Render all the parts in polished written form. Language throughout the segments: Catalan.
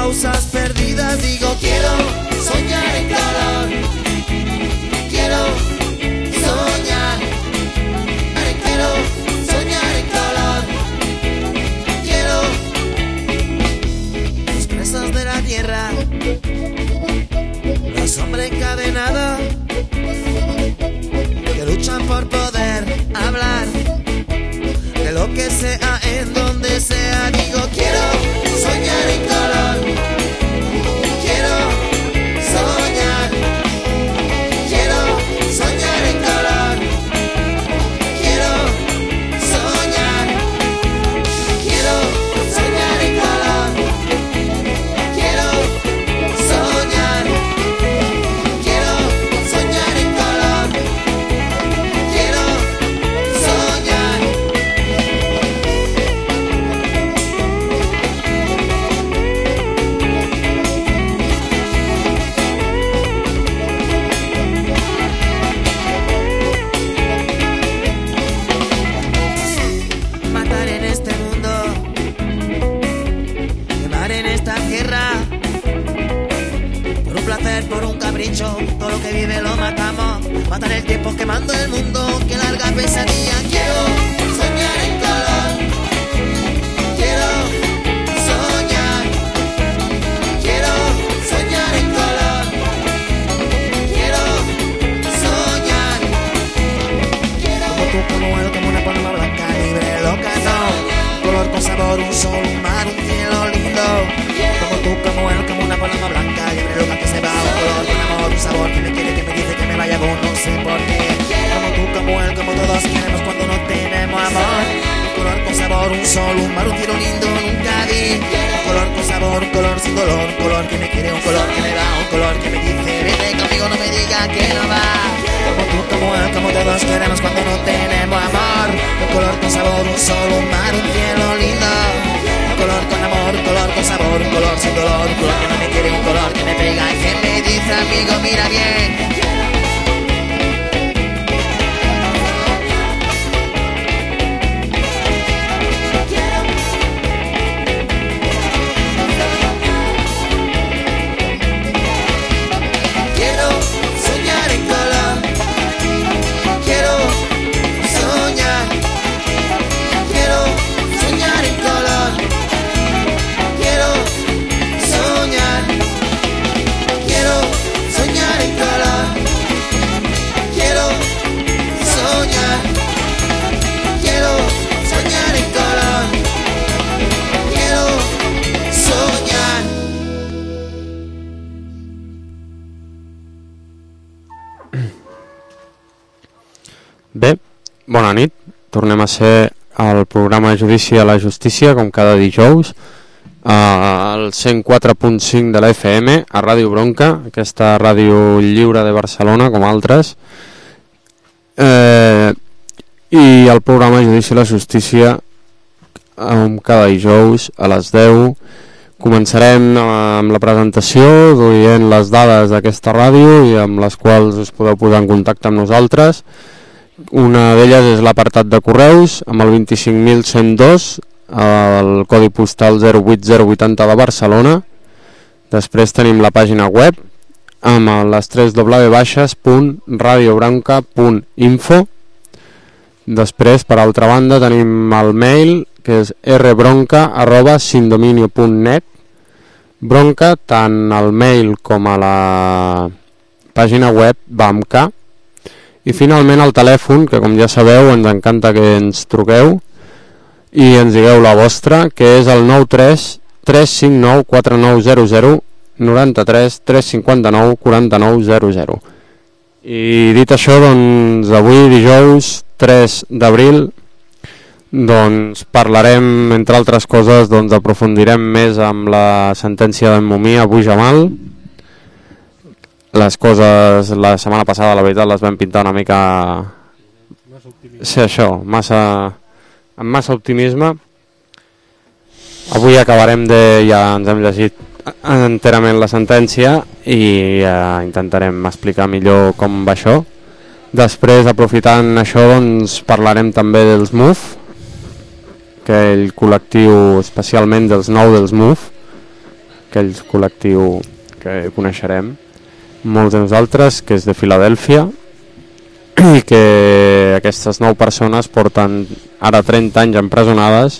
causas perdidas. Digo, quiero soñar en color. Quiero soñar. Quiero soñar en color. Quiero los presos de la tierra, los hombres encadenados que luchan por poder hablar de lo que sea en donde sea. Digo, quiero soñar en color. Quiero soñar. Quiero soñar en color. Quiero soñar. Quiero soñar en color. Quiero soñar. Quiero soñar en color. Quiero soñar. Matar en este mundo, quemar en esta tierra, por un placer, por un capricho, todo lo que vive lo matamos. Matar el tiempo quemando el mundo, que larga pesadilla. Quiero soñar en color. Quiero soñar. Quiero soñar en color. Quiero soñar. Como tú, como él, como una paloma blanca, libre, loca, no. Color con sabor, un sol, un mar, un cielo lindo. Como tú, como él, como una paloma blanca, libre, loca, que se va. Un color con amor, un sabor, que me quiere, que me dice que me vaya con no sé por qué. Como tú, como él, como todos queremos cuando no tenemos amor. Un color con sabor, un sol, un mar, un cielo lindo, nunca vi. Un color con sabor, un color sin dolor, un color que me quiere, un color que me da, un color que me dice, vete conmigo, no me diga que no va. Como tú, como él, como todos queremos cuando no tenemos amor. Un color con sabor, un sol, un mar, un cielo lindo. Un color con amor, un color con sabor, un color sin dolor, un color que no me quiere, un color que me pega y que me dice, amigo, mira bien. Quiero soñar en color. Quiero soñar. Quiero soñar en color. Quiero soñar. Quiero soñar en color. Quiero soñar. Quiero soñar en color. Quiero soñar. Bé, bona nit. Tornem a ser al programa de Judici a la Justícia, com cada dijous, al 104.5 de la FM, a Ràdio Bronca, aquesta ràdio lliure de Barcelona, com altres. I el programa Judici a la Justícia, cada dijous a les 10. Començarem amb la presentació, dient les dades d'aquesta ràdio i amb les quals us podeu posar en contacte amb nosaltres. Una d'elles és l'apartat de correus amb el 25.102, el codi postal 08080 de Barcelona. Després tenim la pàgina web amb les 3 www.radiobranca.info. Després, per altra banda, tenim el mail, que és rbronca@sindominio.net. Bronca, tant al mail com a la pàgina web va amb K. I finalment el telèfon, que com ja sabeu ens encanta que ens truqueu i ens digueu la vostra, que és el 93 359 4900, 93 359 4900. I dit això, doncs avui dijous 3 d'abril doncs parlarem, entre altres coses, doncs aprofundirem més amb la sentència d'en Mumí a Bujamal. Les coses la setmana passada, la veritat, les vam pintar una mica... Sí, això, amb massa optimisme. Avui acabarem ja ens hem llegit enterament la sentència i intentarem explicar millor com va això. Després, aprofitant això, doncs parlarem també dels MUF, aquell col·lectiu especialment dels 9 dels MUF, aquell col·lectiu que coneixerem molts de nosaltres, que és de Filadèlfia, i que aquestes 9 persones porten ara 30 anys empresonades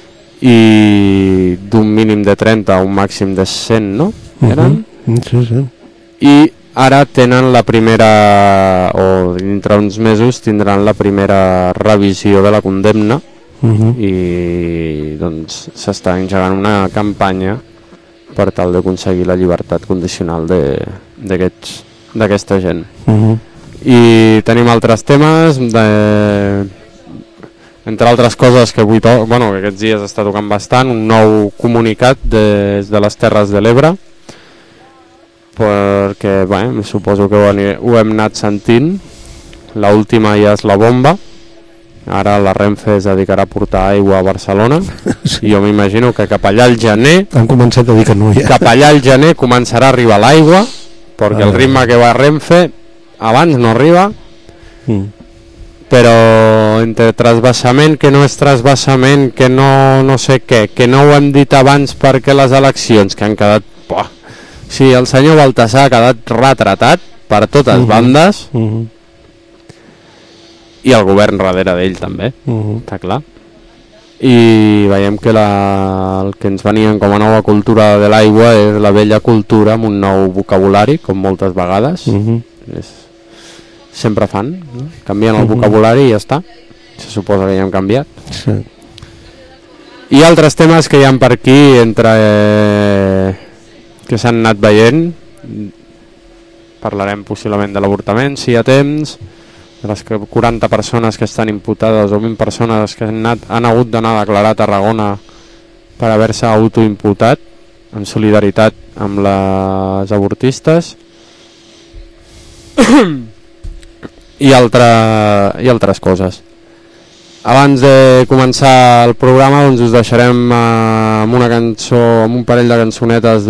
i d'un mínim de 30 a un màxim de 100, no? Eren? Sí, sí. I ara tenen la primera, o dintre uns mesos tindran la primera revisió de la condemna, i doncs s'està engegant una campanya per tal d'aconseguir la llibertat condicional d'aquesta gent. I tenim altres temes, entre altres coses que avui que aquests dies està tocant bastant, un nou comunicat des de les Terres de l'Ebre, perquè suposo que ho hem anat sentint. L'última ja és la bomba. Ara la Renfe es dedicarà a portar aigua a Barcelona. Sí. I jo m'imagino que cap allà al gener han començat a dir que no, ja. Cap allà al gener començarà a arribar l'aigua, perquè el ritme que va a Renfe abans no arriba. Però entre trasbassament, que no és trasbassament, que no sé què, que no ho hem dit abans perquè les eleccions que han quedat... Sí, el senyor Baltasar ha quedat retratat per totes bandes, i el govern darrere d'ell també, està clar. I veiem que el que ens venien com a nova cultura de l'aigua és la vella cultura amb un nou vocabulari, com moltes vegades. Sempre fan, no? Canvien el vocabulari i ja està. Se suposa que ja hem canviat. Sí. I altres temes que hi ha per aquí que s'han anat veient. Parlarem possiblement de l'avortament, si hi ha temps, de les 40 persones que estan imputades o 20 persones que han hagut d'anar a declarar a Tarragona per haver-se autoimputat en solidaritat amb les avortistes i altres coses. Abans de començar el programa doncs us deixarem amb una cançó, amb un parell de cançonetes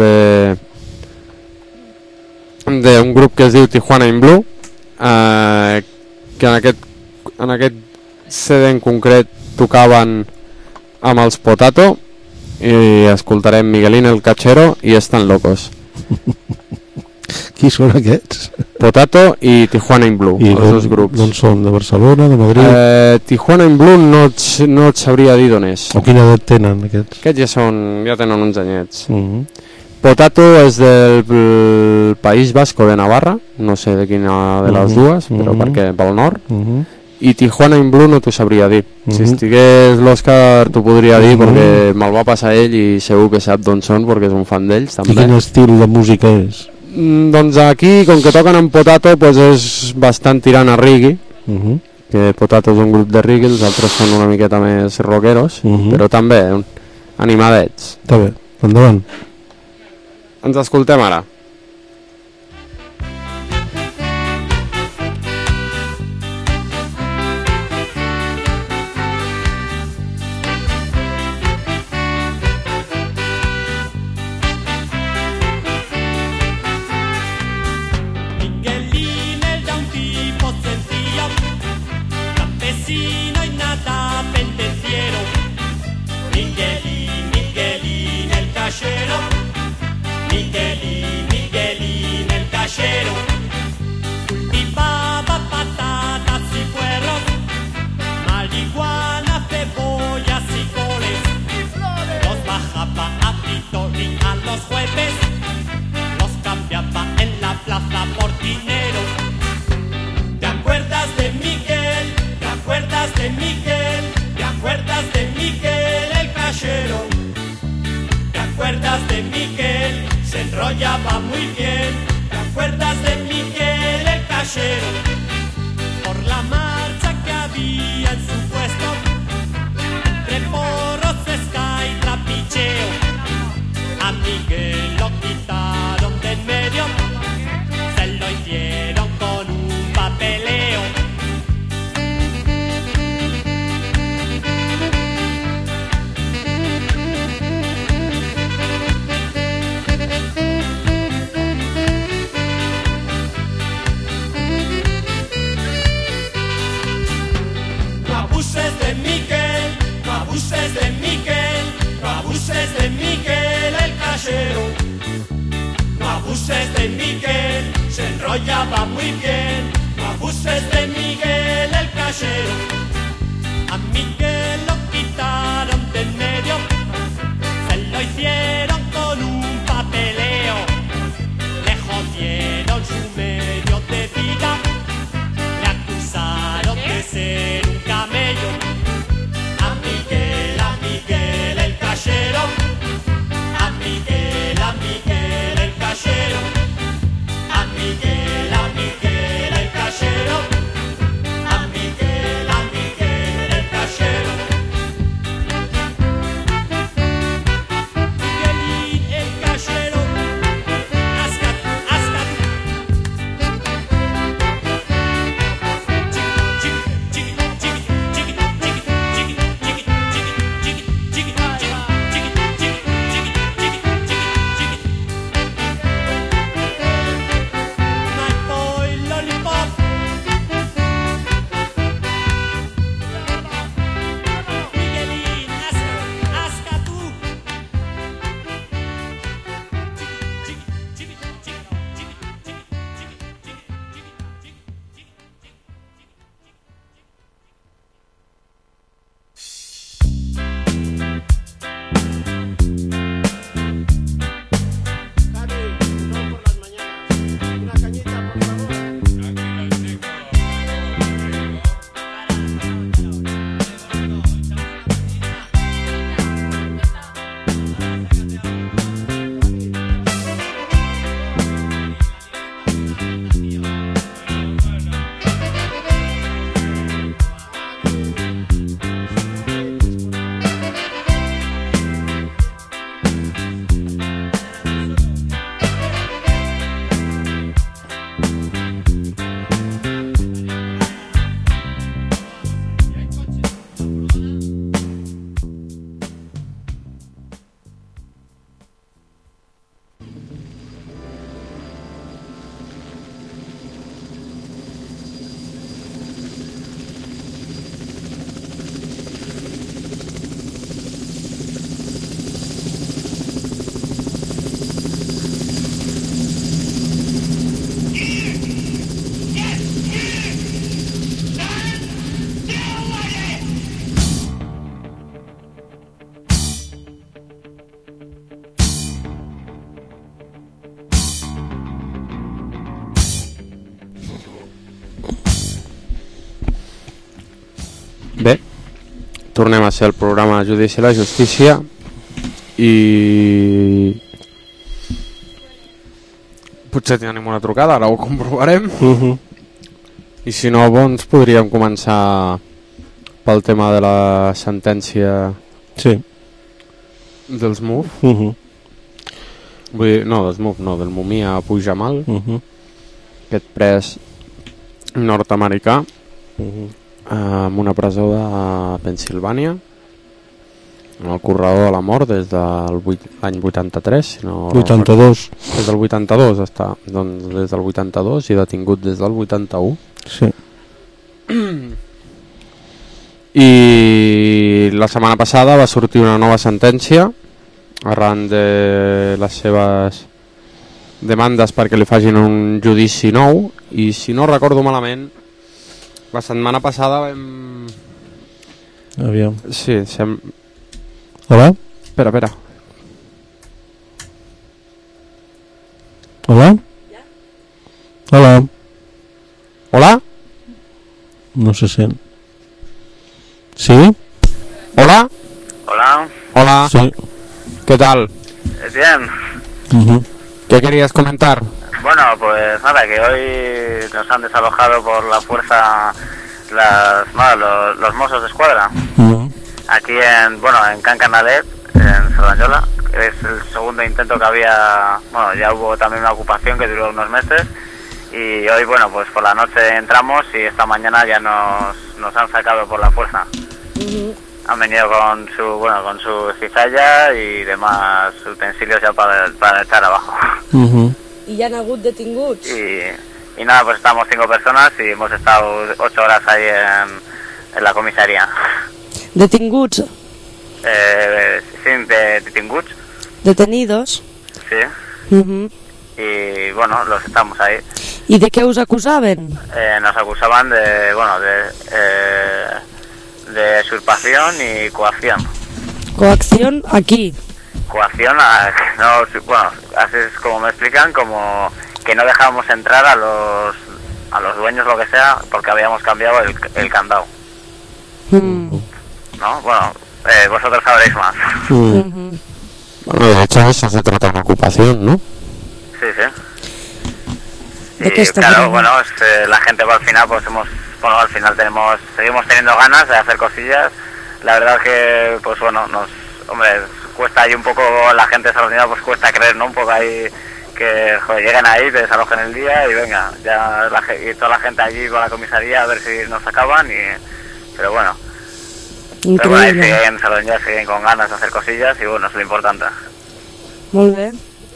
d'un grup que es diu Tijuana in Blue, que en aquest CD en concret tocaven amb els Potato, i escoltarem Miguelín el Cachero i Estan Locos. Qui són aquests? Potato i Tijuana in Blue, els dos grups. D'on són? De Barcelona, de Madrid? Tijuana in Blue no et sabria dir d'on és. O quina edat tenen aquests? Aquests ja tenen uns anyets. Potato és del País Vasco de Navarra, no sé de quina de les dues, però perquè pel nord. I Tijuana in Blue no t'ho sabria dir. Si estigués l'Òscar t'ho podria dir, perquè me'l va passar ell i segur que sap d'on són, perquè és un fan d'ells també. I quin estil de música és? Doncs aquí, com que toquen en Potato, doncs és bastant tirant a reggae, que Potato és un grup de reggae, els altres són una miqueta més rockeros, però també animadets. Està bé, endavant. Ens escoltem ara. Cultivaba patatas y puerros, marihuana, cebollas y coles. Los bajaba a Pitori a los jueves, los cambiaba en la plaza por dinero. ¿Te acuerdas de Miguel? ¿Te acuerdas de Miguel? ¿Te acuerdas de Miguel el cachero? ¿Te acuerdas de Miguel? Se enrollaba muy bien. ¿Te acuerdas de Miguel el cachero? Por la marcha que había en su puesto, entre porros, pesca y trapicheo. A Miguel lo quitaron de en medio, se lo hicieron con un papeleo. pero ya va muy bien. No abuses de Miguel el cachero. A Miguel lo quitaron de en medio, se lo hicieron con un papeleo, le jodieron su medio de vida, le acusaron de ser un camello. A Miguel el cachero. A Miguel el cachero. A Miguel el cachero. A Miguel el cachero. Miguelín el cachero. Ascat, ascat. Chiqui, chiqui, chiqui, chiqui, chiqui, chiqui, chiqui, chiqui, chiqui, My boy lollipop. Miguelín, asca tú. Bé, tornem a ser el programa Judici i la Justícia i potser tenim una trucada, ara ho comprovarem. I si no, doncs podríem començar pel tema de la sentència Sí. dels MUF. Vull dir, no, dels MUF, no, del Mumia Puigdemal, aquest pres nord-americà en una presó de Pensilvània, en el corredor de la mort des de l'any 83, si no 82. Des del 82 està, doncs des del 82 i detingut des del 81. Sí. I la setmana passada va sortir una nova sentència arran de les seves demandes perquè li facin un judici nou, i si no recordo malament la setmana passada vam... Aviam. Sí, Hola? Espera. Hola? Hola? Hola? No se sent. ¿Sí? Hola? Hola. Hola. Sí. ¿Qué tal? Bien. ¿Qué querías comentar? Bueno, pues nada, que hoy nos han desalojado por la fuerza los Mossos de Escuadra. Aquí en Can Canalet, en Cerdanyola. Es el segundo intento que había. Bueno, ya hubo también una ocupación que duró unos meses. Y hoy, bueno, pues por la noche entramos y esta mañana ya nos han sacado por la fuerza. Han venido con su cizalla y demás utensilios ya para echar abajo. I hi ha hagut detinguts? Y nada, pues estamos 5 personas y hemos estado 8 horas ahí en la comisaría. ¿Detinguts? Sí, detinguts. ¿Detenidos? Sí. Y bueno, los estamos ahí. ¿Y de qué os acusaban? Nos acusaban de, bueno, de usurpación y coacción. ¿Coacción aquí? Coacción, no, bueno, así es como me explican, como que no dejábamos entrar a los dueños, lo que sea, porque habíamos cambiado el candado. ¿No? Bueno, vosotros sabréis más. Bueno, de hecho eso se trata de una ocupación, ¿no? Sí, sí. ¿De qué Y está claro, hablando? bueno, la gente al final, pues al final seguimos teniendo ganas de hacer cosillas. La verdad que, pues bueno, hombre, cuesta ahí un poco, la gente salonina pues cuesta creer, ¿no? Un poco ahí que, joder, lleguen ahí, te desalojen el día y venga, ya y toda la gente allí va a la comisaría a ver si nos acaban pero bueno. Pero bueno, ahí Increíble. siguen con ganas de hacer cosillas y bueno, es lo importante. Muy bien.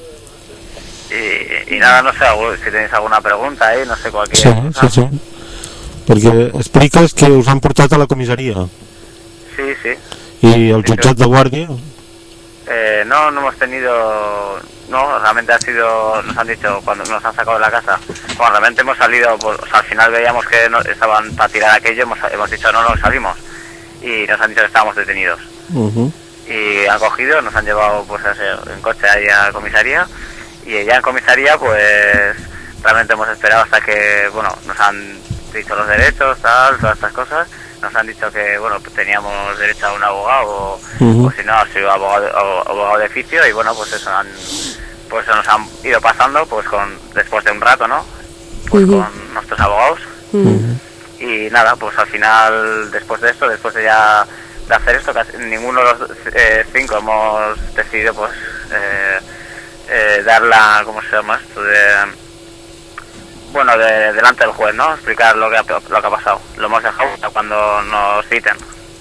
Y nada, no sé, si tenéis alguna pregunta ahí, no sé, cualquier Sí, cosa. sí, sí. Perquè expliques que us han portat a la comissaria Sí, sí. i el jutjat de guàrdia. No hemos tenido, no, realmente nos han dicho cuando nos han sacado de la casa, bueno, realmente hemos salido, pues, o sea, al final veíamos que estaban para tirar aquello, hemos dicho no salimos y nos han dicho que estábamos detenidos. Y han cogido, nos han llevado pues en coche ahí a la comisaría y ya en comisaría pues realmente hemos esperado hasta que, bueno, nos han dicho los derechos, todas estas cosas. Nos han dicho que, bueno, pues teníamos derecho a un abogado o si no, ha sido abogado de oficio y bueno, pues eso nos han ido pasando pues después de un rato, ¿no? Pues con nuestros abogados y nada, pues al final después de ya de hacer esto, casi ninguno de los 5 hemos decidido pues dar ¿cómo se llama esto? Bueno, delante del juez, ¿no? Explicar lo que ha pasado. Lo hemos dejado hasta cuando nos citen.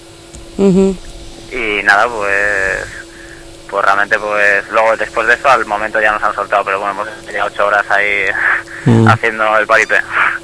Y nada, pues realmente, pues luego después de eso, al momento ya nos han soltado, pero bueno, hemos ya 8 horas ahí haciendo el paripé.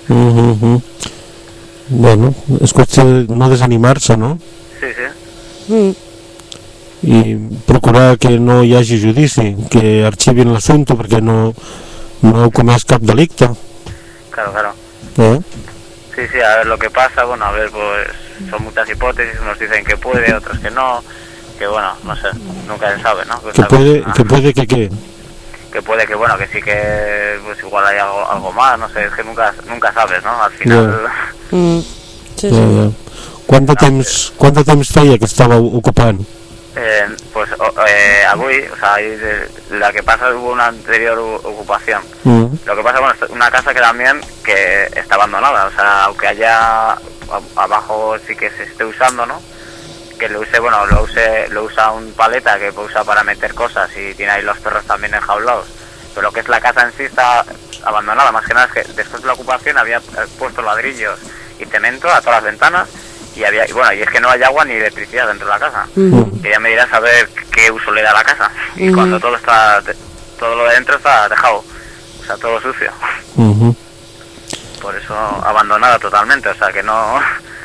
Bueno, és qüestió de no desanimar-se, no? Sí, sí. I procurar que no hi hagi judici, que arxivin l'assumpte perquè no heu comès cap delicte. Claro. ¿Eh? Sí, a ver lo que pasa, bueno, a ver, pues son muchas hipótesis, unos dicen que puede, otros que no, que bueno, no sé, nunca se sabe, ¿no? Que puede que qué. Que puede que, bueno, que sí que pues igual hay algo más, no sé, es que nunca sabes, ¿no? Al final... Sí. Quant de temps feia que estava ocupant? Pues avui, o sea, la que pasa hubo una anterior ocupación. Lo que pasa, bueno, es una casa que también que está abandonada, o sea, aunque allá abajo sí que se esté usando, ¿no? Que lo usa un paleta que usa para meter cosas y tiene ahí los perros también enjaulados. Pero lo que es la casa en sí está abandonada, más que nada es que después de la ocupación había puesto ladrillos y cemento a todas las ventanas y es que no hay agua ni electricidad dentro de la casa. Que ya me dirás a ver qué uso le da a la casa. Y cuando todo lo de dentro está dejado, o sea, todo sucio. Por eso abandonada totalmente, o sea que no...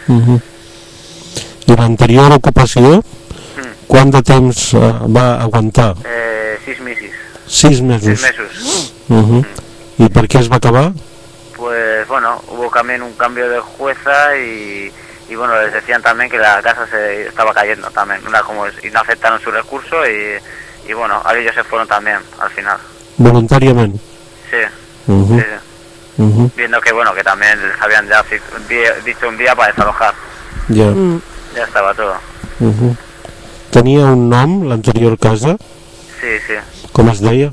I l'anterior ocupació, quant de temps va aguantar? 6 meses. 6 mesos. 6 mesos. I per què es va acabar? Pues bueno, hubo también un cambio de jueza y bueno, les decían también que la casa se estaba cayendo también, y no aceptaron su recurso y bueno, ellos se fueron también al final. Voluntàriament? Sí. Sí. Viendo que bueno, que también les habían ya dicho un día para desalojar. Ja. Ya estaba todo. Tenia un nom, l'anterior casa? Sí. Com es deia?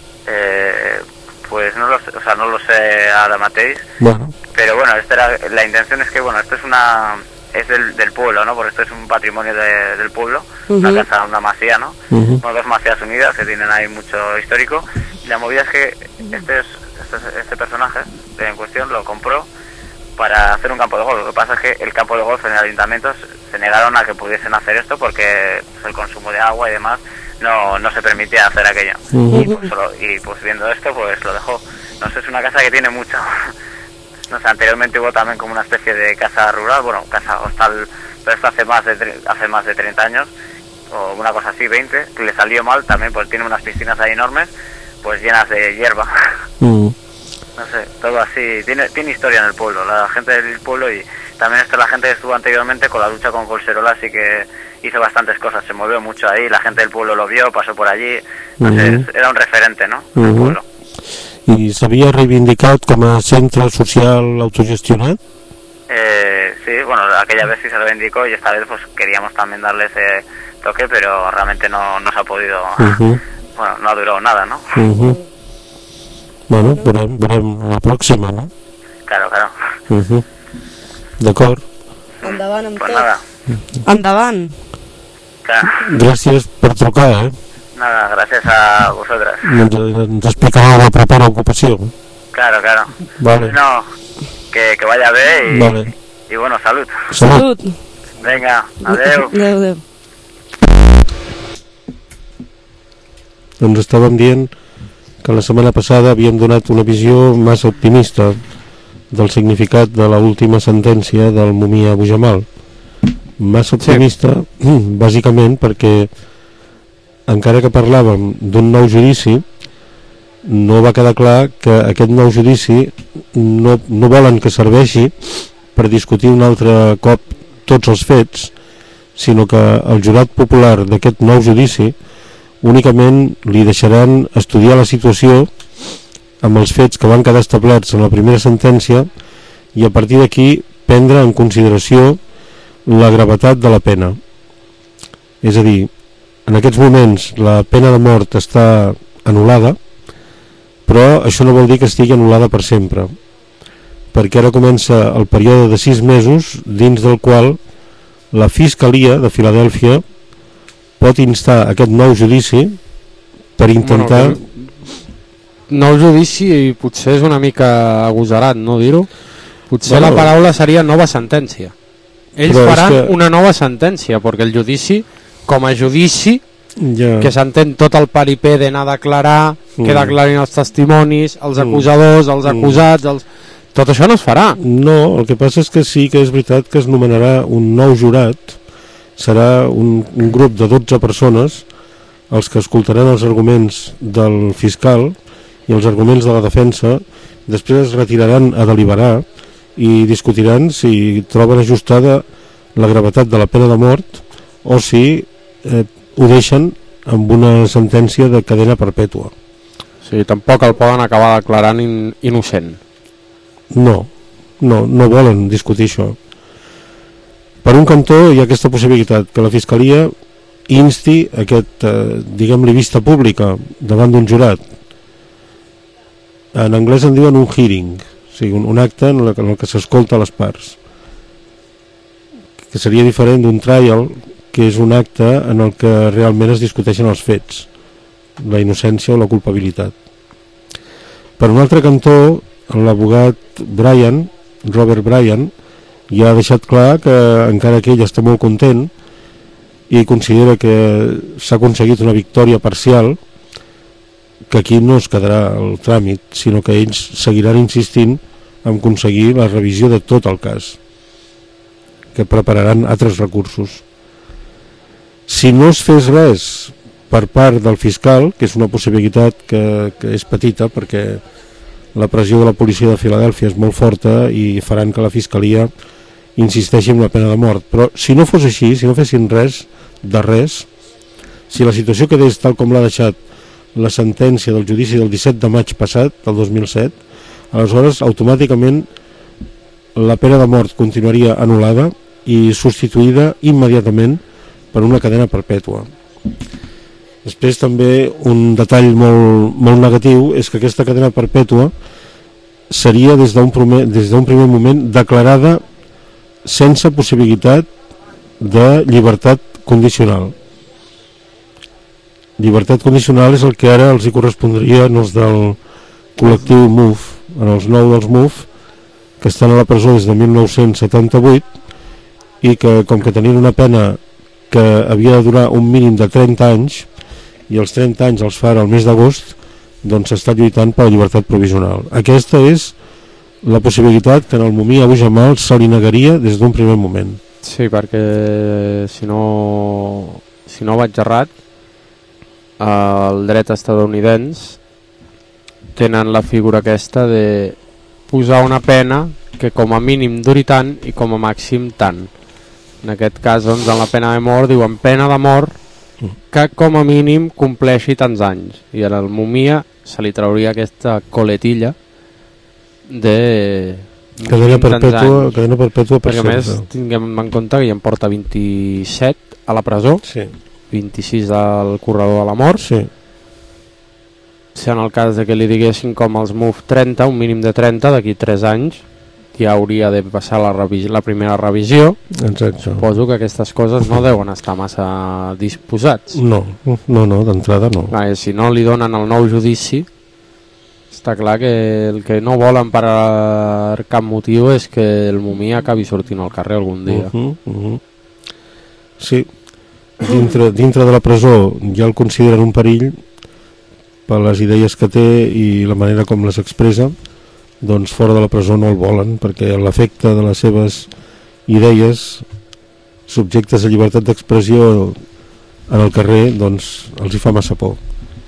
Pues no lo sé ahora mateix. Bueno. Pero bueno, la intención es que bueno, esto es del pueblo, ¿no? Porque esto es un patrimonio del pueblo, una casa, una masía, ¿no? Son 2 masías unidas que tienen ahí mucho histórico. Y la movida es que este personaje en cuestión lo compró para hacer un campo de golf. Lo que pasa es que el campo de golf en el ayuntamiento se negaron a que pudiesen hacer esto porque pues, el consumo de agua y demás no se permitía hacer aquello. Y pues viendo esto pues lo dejó. No sé, es una casa que tiene mucho. No sé, anteriormente hubo también como una especie de casa rural, bueno, casa hostal, pero esto hace más de 30 años, o una cosa así, 20, que le salió mal también, pues tiene unas piscinas ahí enormes, pues llenas de hierba. no sé, todo así, tiene historia en el pueblo, la gente del pueblo, y también la gente que estuvo anteriormente con la lucha con Collserola, así que hizo bastantes cosas, se movió mucho ahí, la gente del pueblo lo vio, pasó por allí, no sé, era un referente, ¿no? Del pueblo. I s'havia reivindicat com a centre social autogestionat? Sí, bueno, aquella vez sí se reivindicó y esta vez pues queríamos también darle ese toque, pero realmente no se ha podido, bueno, no ha durado nada, ¿no? Bueno, veurem la pròxima, no? Claro. D'acord. Endavant amb Pues tot. nada, Endavant. claro. Gràcies per trucar, Nada, gracias a vosotras. Ens explicarà la propera ocupació. Claro. Vale. No, que vaya bien Vale. y bueno, salud. Salut. Venga, adeu. Adéu. Ens estàvem dient que la setmana passada havíem donat una visió massa optimista del significat de l'última sentència del Mumia Abu Jamal. Massa optimista, bàsicament perquè encara que parlàvem d'un nou judici, no va quedar clar que aquest nou judici no volen que serveixi per discutir un altre cop tots els fets, sinó que el jurat popular d'aquest nou judici únicament li deixaran estudiar la situació amb els fets que van quedar establerts en la primera sentència i a partir d'aquí prendre en consideració la gravetat de la pena. És a dir, en aquests moments la pena de mort està anul·lada, però això no vol dir que estigui anul·lada per sempre, perquè ara comença el període de 6 mesos dins del qual la Fiscalia de Filadèlfia pot instar aquest nou judici per intentar... Nou judici potser és una mica agosarat, no dir-ho? Potser Bueno, la paraula seria nova sentència. Ells però faran és que- una nova sentència, perquè el judici, com a judici, Ja. que s'entén tot el paripé d'anar a declarar, que declarin els testimonis, els acusadors, els acusats, tot això no es farà. No, el que passa és que sí que és veritat que es nomenarà un nou jurat, serà un grup de 12 persones els que escoltaran els arguments del fiscal i els arguments de la defensa, després es retiraran a deliberar i discutiran si troben ajustada la gravetat de la pena de mort o si ho deixen amb una sentència de cadena perpètua. Sí, tampoc el poden acabar declarant innocent. No volen discutir això. Per un cantó hi ha aquesta possibilitat que la Fiscalia insti aquest, diguem-li, vista pública davant d'un jurat. En anglès en diuen un hearing, o sigui, un acte en el que s'escolta les parts, que seria diferent d'un trial, que és un acte en el que realment es discuteixen els fets, la innocència o la culpabilitat. Per un altre cantó, l'abogat Robert Bryan, ja ha deixat clar que encara que ell està molt content i considera que s'ha aconseguit una victòria parcial, que aquí no es quedarà el tràmit, sinó que ells seguiran insistint en aconseguir la revisió de tot el cas, que prepararan altres recursos. Si no es fes res per part del fiscal, que és una possibilitat que és petita perquè la pressió de la policia de Filadèlfia és molt forta i faran que la Fiscalia insisteixi en la pena de mort, però si no fos així, si no fessin res de res, si la situació quedés tal com l'ha deixat la sentència del judici del 17 de maig passat, del 2007, aleshores automàticament la pena de mort continuaria anul·lada i substituïda immediatament per una cadena perpètua. Després també un detall molt negatiu és que aquesta cadena perpètua seria des d'un primer moment declarada sense possibilitat de llibertat condicional. Llibertat condicional és el que ara els hi correspondria en els del col·lectiu MUF, en els 9 dels MUF, que estan a la presó des de 1978 i que, com que tenien una pena que havia de durar un mínim de 30 anys i els 30 anys els fa el mes d'agost, doncs s'està lluitant per la llibertat provisional. Aquesta és la possibilitat que en el Mumia Abu Jamal se li negaria des d'un primer moment. Sí, perquè si no vaig errat, el dret estadounidense tenen la figura aquesta de posar una pena que com a mínim duri tant i com a màxim tant. En aquest cas, doncs, en la pena de mort diuen pena de mort que com a mínim compleixi tants anys, i a la momia se li trauria aquesta coletilla de cadena perpètua per perquè sempre. a més tinguem en compte que ja en porta 27 a la presó, Sí. 26 al corredor de la mort. Sí. Si en el cas de que li diguessin com els MUF 30, un mínim de 30, d'aquí 3 anys ja hauria de passar la primera revisió. Exacte. Suposo que aquestes coses no deuen estar massa disposats. No, d'entrada no. Si no li donen el nou judici, està clar que el que no volen per cap motiu és que el momia acabi sortint al carrer algun dia. Sí, dintre de la presó ja el consideren un perill per les idees que té i la manera com les expressa. Doncs fora de la presó no el volen, perquè l'efecte de les seves idees subjectes a llibertat d'expressió en el carrer, doncs els hi fa massa por.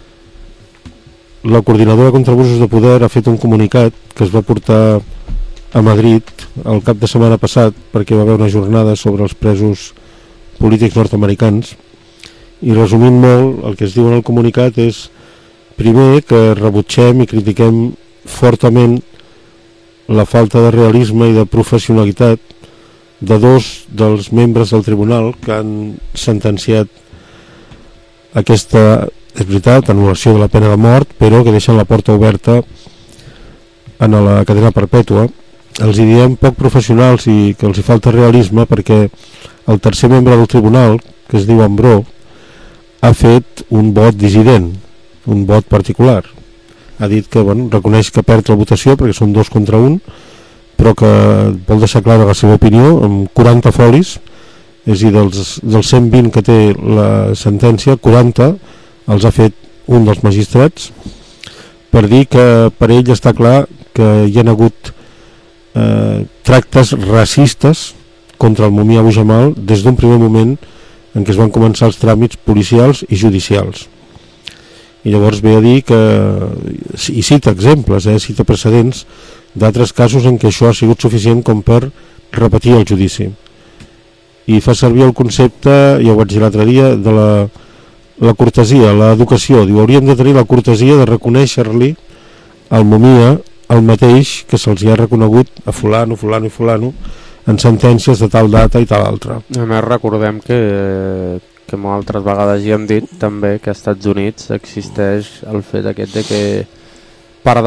La coordinadora contra abusos de poder ha fet un comunicat que es va portar a Madrid el cap de setmana passat, perquè va haver una jornada sobre els presos polítics nord-americans, i resumint molt el que es diu en el comunicat és primer que rebutgem i critiquem fortament la falta de realisme i de professionalitat de dos dels membres del tribunal que han sentenciat aquesta, és veritat, anul·lació de la pena de mort, però que deixen la porta oberta en la cadena perpètua. Els hi diem poc professionals i que els hi falta realisme perquè el tercer membre del tribunal, que es diu Ambró, ha fet un vot dissident, un vot particular. Ha dit que reconeix que perd la votació perquè són 2 contra 1, però que vol deixar clara la seva opinió amb 40 folis, és a dir, dels 120 que té la sentència, 40 els ha fet un dels magistrats, per dir que per ell està clar que hi ha hagut tractes racistes contra el momia Abu Jamal des d'un primer moment en què es van començar els tràmits policials i judicials. I llavors ve a dir que, i cita exemples, cita precedents d'altres casos en què això ha sigut suficient com per repetir el judici, i fa servir el concepte, ja ho vaig dir l'altre dia, de la cortesia, l'educació. Diu, hauríem de tenir la cortesia de reconèixer-li al momia el mateix que se'ls ha reconegut a fulano i fulano en sentències de tal data i tal altra. A més, recordem que moltes vegades ja hem dit també que als Estats Units existeix el fet aquest de que per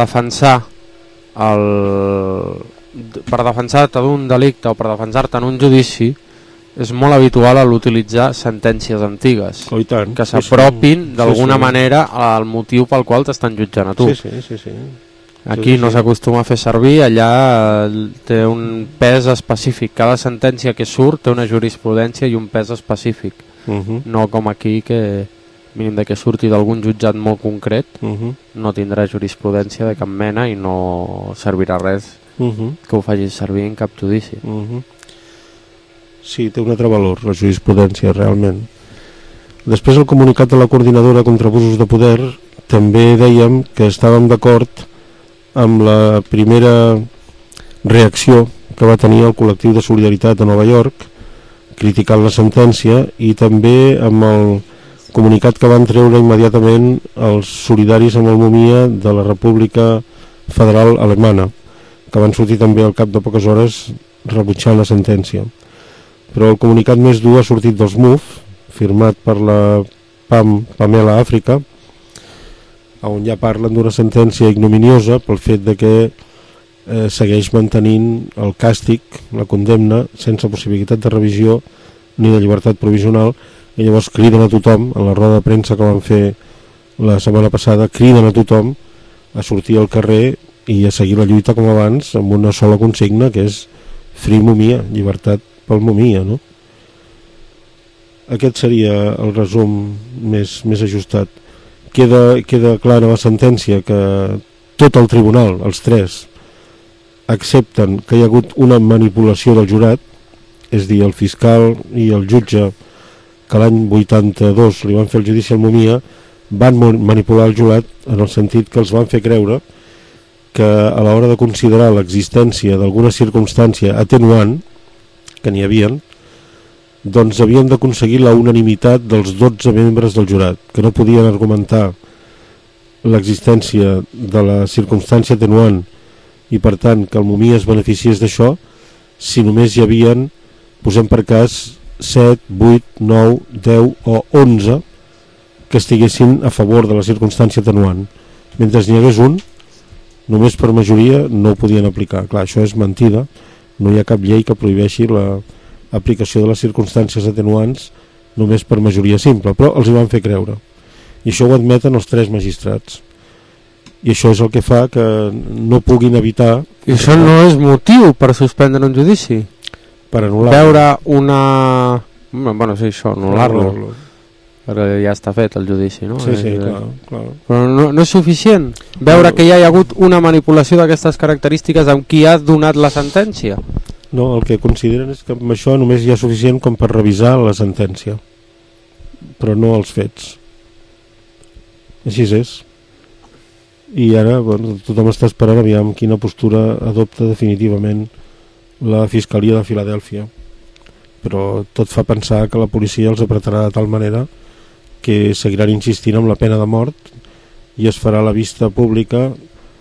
defensar-te d'un delicte o per defensar-te en un judici és molt habitual l'utilitzar sentències antigues que s'apropin d'alguna manera al motiu pel qual t'estan jutjant a tu. Sí. Aquí no s'acostuma a fer servir, allà té un pes específic, cada sentència que surt té una jurisprudència i un pes específic, no com aquí que mínim de que surti d'algun jutjat molt concret no tindrà jurisprudència de cap mena i no servirà res que ho faci servir en cap judici. Sí, té un altre valor la jurisprudència realment. Després el comunicat de la coordinadora contra abusos de poder també dèiem que estàvem d'acord amb la primera reacció que va tenir el col·lectiu de solidaritat de Nova York criticant la sentència, i també amb el comunicat que van treure immediatament els solidaris amb el momia de la República Federal Alemana, que van sortir també al cap de poques hores rebutjant la sentència. Però el comunicat més dur ha sortit dels MUF, firmat per la Pamela Àfrica, on ja parlen d'una sentència ignominiosa pel fet de que segueix mantenint el càstig, la condemna, sense possibilitat de revisió ni de llibertat provisional, i llavors criden a tothom, en la roda de premsa que van fer la setmana passada, criden a tothom a sortir al carrer i a seguir la lluita com abans amb una sola consigna, que és free momia, llibertat pel momia, no? Aquest seria el resum més ajustat. Queda clara la sentència que tot el tribunal, els 3, accepten que hi ha hagut una manipulació del jurat, és dir, el fiscal i el jutge que l'any 82 li van fer el judici al momia van manipular el jurat en el sentit que els van fer creure que a l'hora de considerar l'existència d'alguna circumstància atenuant, que n'hi havien, doncs havien d'aconseguir la unanimitat dels 12 membres del jurat, que no podien argumentar l'existència de la circumstància atenuant i per tant que el Mumia es beneficiés d'això si només hi havien, posem per cas, 7, 8, 9, 10 o 11 que estiguessin a favor de la circumstància atenuant. Mentre n'hi hagués un, només per majoria no ho podien aplicar. Clar, això és mentida, no hi ha cap llei que prohibeixi l'aplicació de les circumstàncies atenuants només per majoria simple, però els hi van fer creure. I això ho admeten els 3 magistrats. I això és el que fa que no puguin evitar... I això no és motiu per suspendre un judici? Per anul·lar-lo. Veure una... Bueno, sí, això, anul·lar-lo. Perquè ja està fet el judici, no? Sí, clar. Però no és suficient veure que ja hi ha hagut una manipulació d'aquestes característiques amb qui ha donat la sentència? No, el que consideren és que amb això només hi ha suficient com per revisar la sentència, però no els fets. Així és. I ara tothom està esperant aviam quina postura adopta definitivament la Fiscalia de Filadèlfia, però tot fa pensar que la policia els apretarà de tal manera que seguiran insistint amb la pena de mort i es farà la vista pública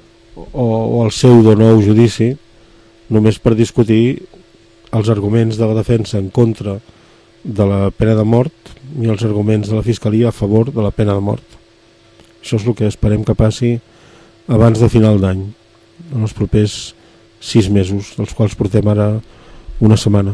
o el pseudo nou judici només per discutir els arguments de la defensa en contra de la pena de mort i els arguments de la Fiscalia a favor de la pena de mort. Això és el que esperem que passi abans de final d'any, en els propers 6 mesos, dels quals portem ara una setmana.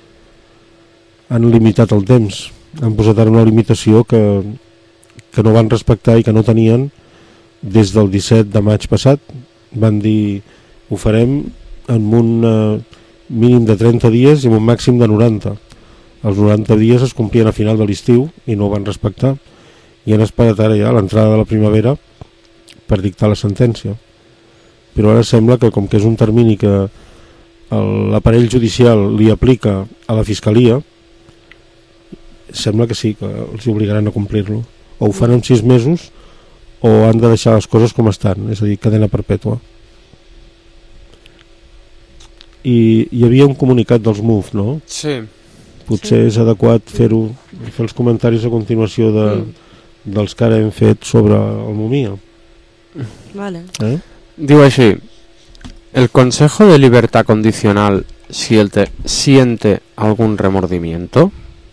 Han limitat el temps, han posat ara una limitació que no van respectar i que no tenien des del 17 de maig passat. Van dir, ho farem en un mínim de 30 dies i en un màxim de 90. Els 90 dies es complien a final de l'estiu i no ho van respectar, i han esperat ara ja l'entrada de la primavera per dictar la sentència. Però ara sembla que, com que és un termini que l'aparell judicial li aplica a la Fiscalia, sembla que sí, que els obligaran a complir-lo. O ho fan en 6 mesos o han de deixar les coses com estan, és a dir, cadena perpètua. I hi havia un comunicat dels MUF, no? Sí. Potser és adequat fer els comentaris a continuació dels que ara hem fet sobre el Mumia. Vale. Diu així: el Consejo de Libertad Condicional siente algún remordimiento.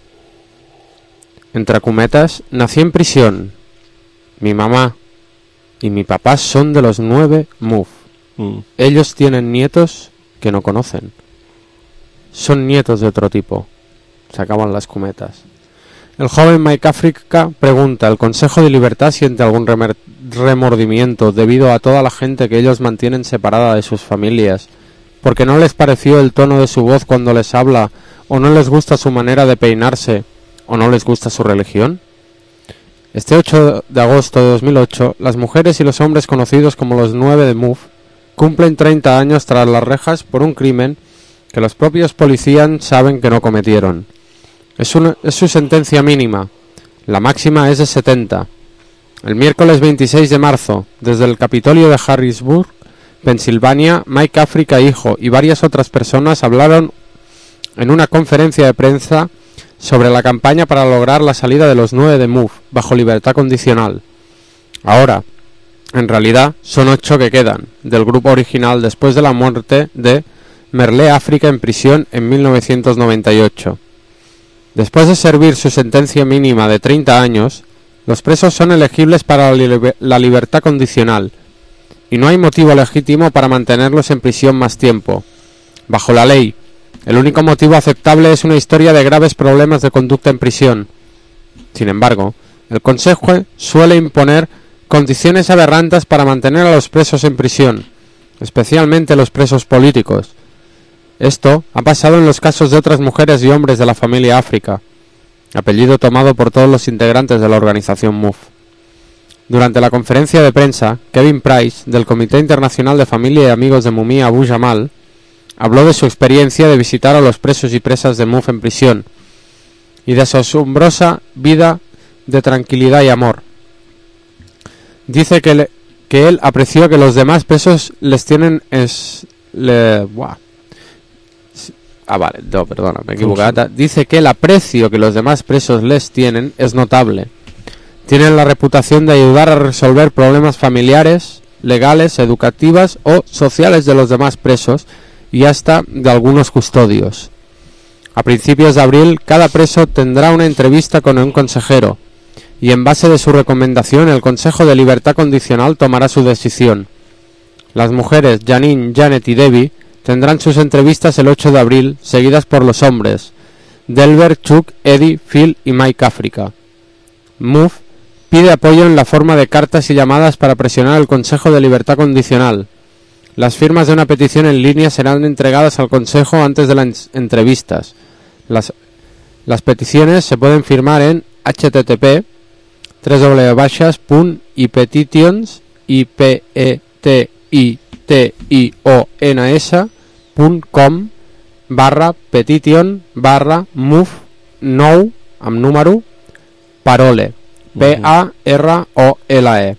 Entre cometas, nací en prisión. Mi mamá y mi papá son de los 9 MUF. Ellos tienen nietos que no conocen. Son nietos de otro tipo. Se acaban las cometas. El joven Mike Africa pregunta: ¿el Consejo de Libertad siente algún remordimiento debido a toda la gente que ellos mantienen separada de sus familias? ¿Porque no les pareció el tono de su voz cuando les habla, o no les gusta su manera de peinarse, o no les gusta su religión? Este 8 de agosto de 2008, las mujeres y los hombres conocidos como los 9 de MUF cumplen 30 años tras las rejas por un crimen que los propios policías saben que no cometieron. Es su sentencia mínima. La máxima es de 70. El miércoles 26 de marzo, desde el Capitolio de Harrisburg, Pensilvania, Mike Africa hijo y varias otras personas hablaron en una conferencia de prensa sobre la campaña para lograr la salida de los 9 de MUF bajo libertad condicional. Ahora, en realidad, son 8 que quedan del grupo original después de la muerte de Merle Africa en prisión en 1998. Después de servir su sentencia mínima de 30 años, los presos son elegibles para la libertad condicional, y no hay motivo legítimo para mantenerlos en prisión más tiempo. Bajo la ley, el único motivo aceptable es una historia de graves problemas de conducta en prisión. Sin embargo, el Consejo suele imponer condiciones aberrantes para mantener a los presos en prisión, especialmente los presos políticos. Esto ha pasado en los casos de otras mujeres y hombres de la familia África, apellido tomado por todos los integrantes de la organización MUF. Durante la conferencia de prensa, Kevin Price, del Comité Internacional de Familia y Amigos de Mumia Abu Jamal, habló de su experiencia de visitar a los presos y presas de MUF en prisión y de su asombrosa vida de tranquilidad y amor. Dice que él apreció que los demás presos les tienen vale, no, perdona, me he equivocado. Dice que el aprecio que los demás presos les tienen es notable. Tienen la reputación de ayudar a resolver problemas familiares, legales, educativas o sociales de los demás presos y hasta de algunos custodios. A principios de abril, cada preso tendrá una entrevista con un consejero y en base de su recomendación el Consejo de Libertad Condicional tomará su decisión. Las mujeres Janine, Janet y Debbie tendrán sus entrevistas el 8 de abril, seguidas por los hombres Delbert, Chuck, Eddie, Phil y Mike Africa. Move pide apoyo en la forma de cartas y llamadas para presionar al Consejo de Libertad Condicional. Las firmas de una petición en línea serán entregadas al Consejo antes de las entrevistas. Las peticiones se pueden firmar en http://petitions.com/petition/move amb número parole P-A-R-O-L-E.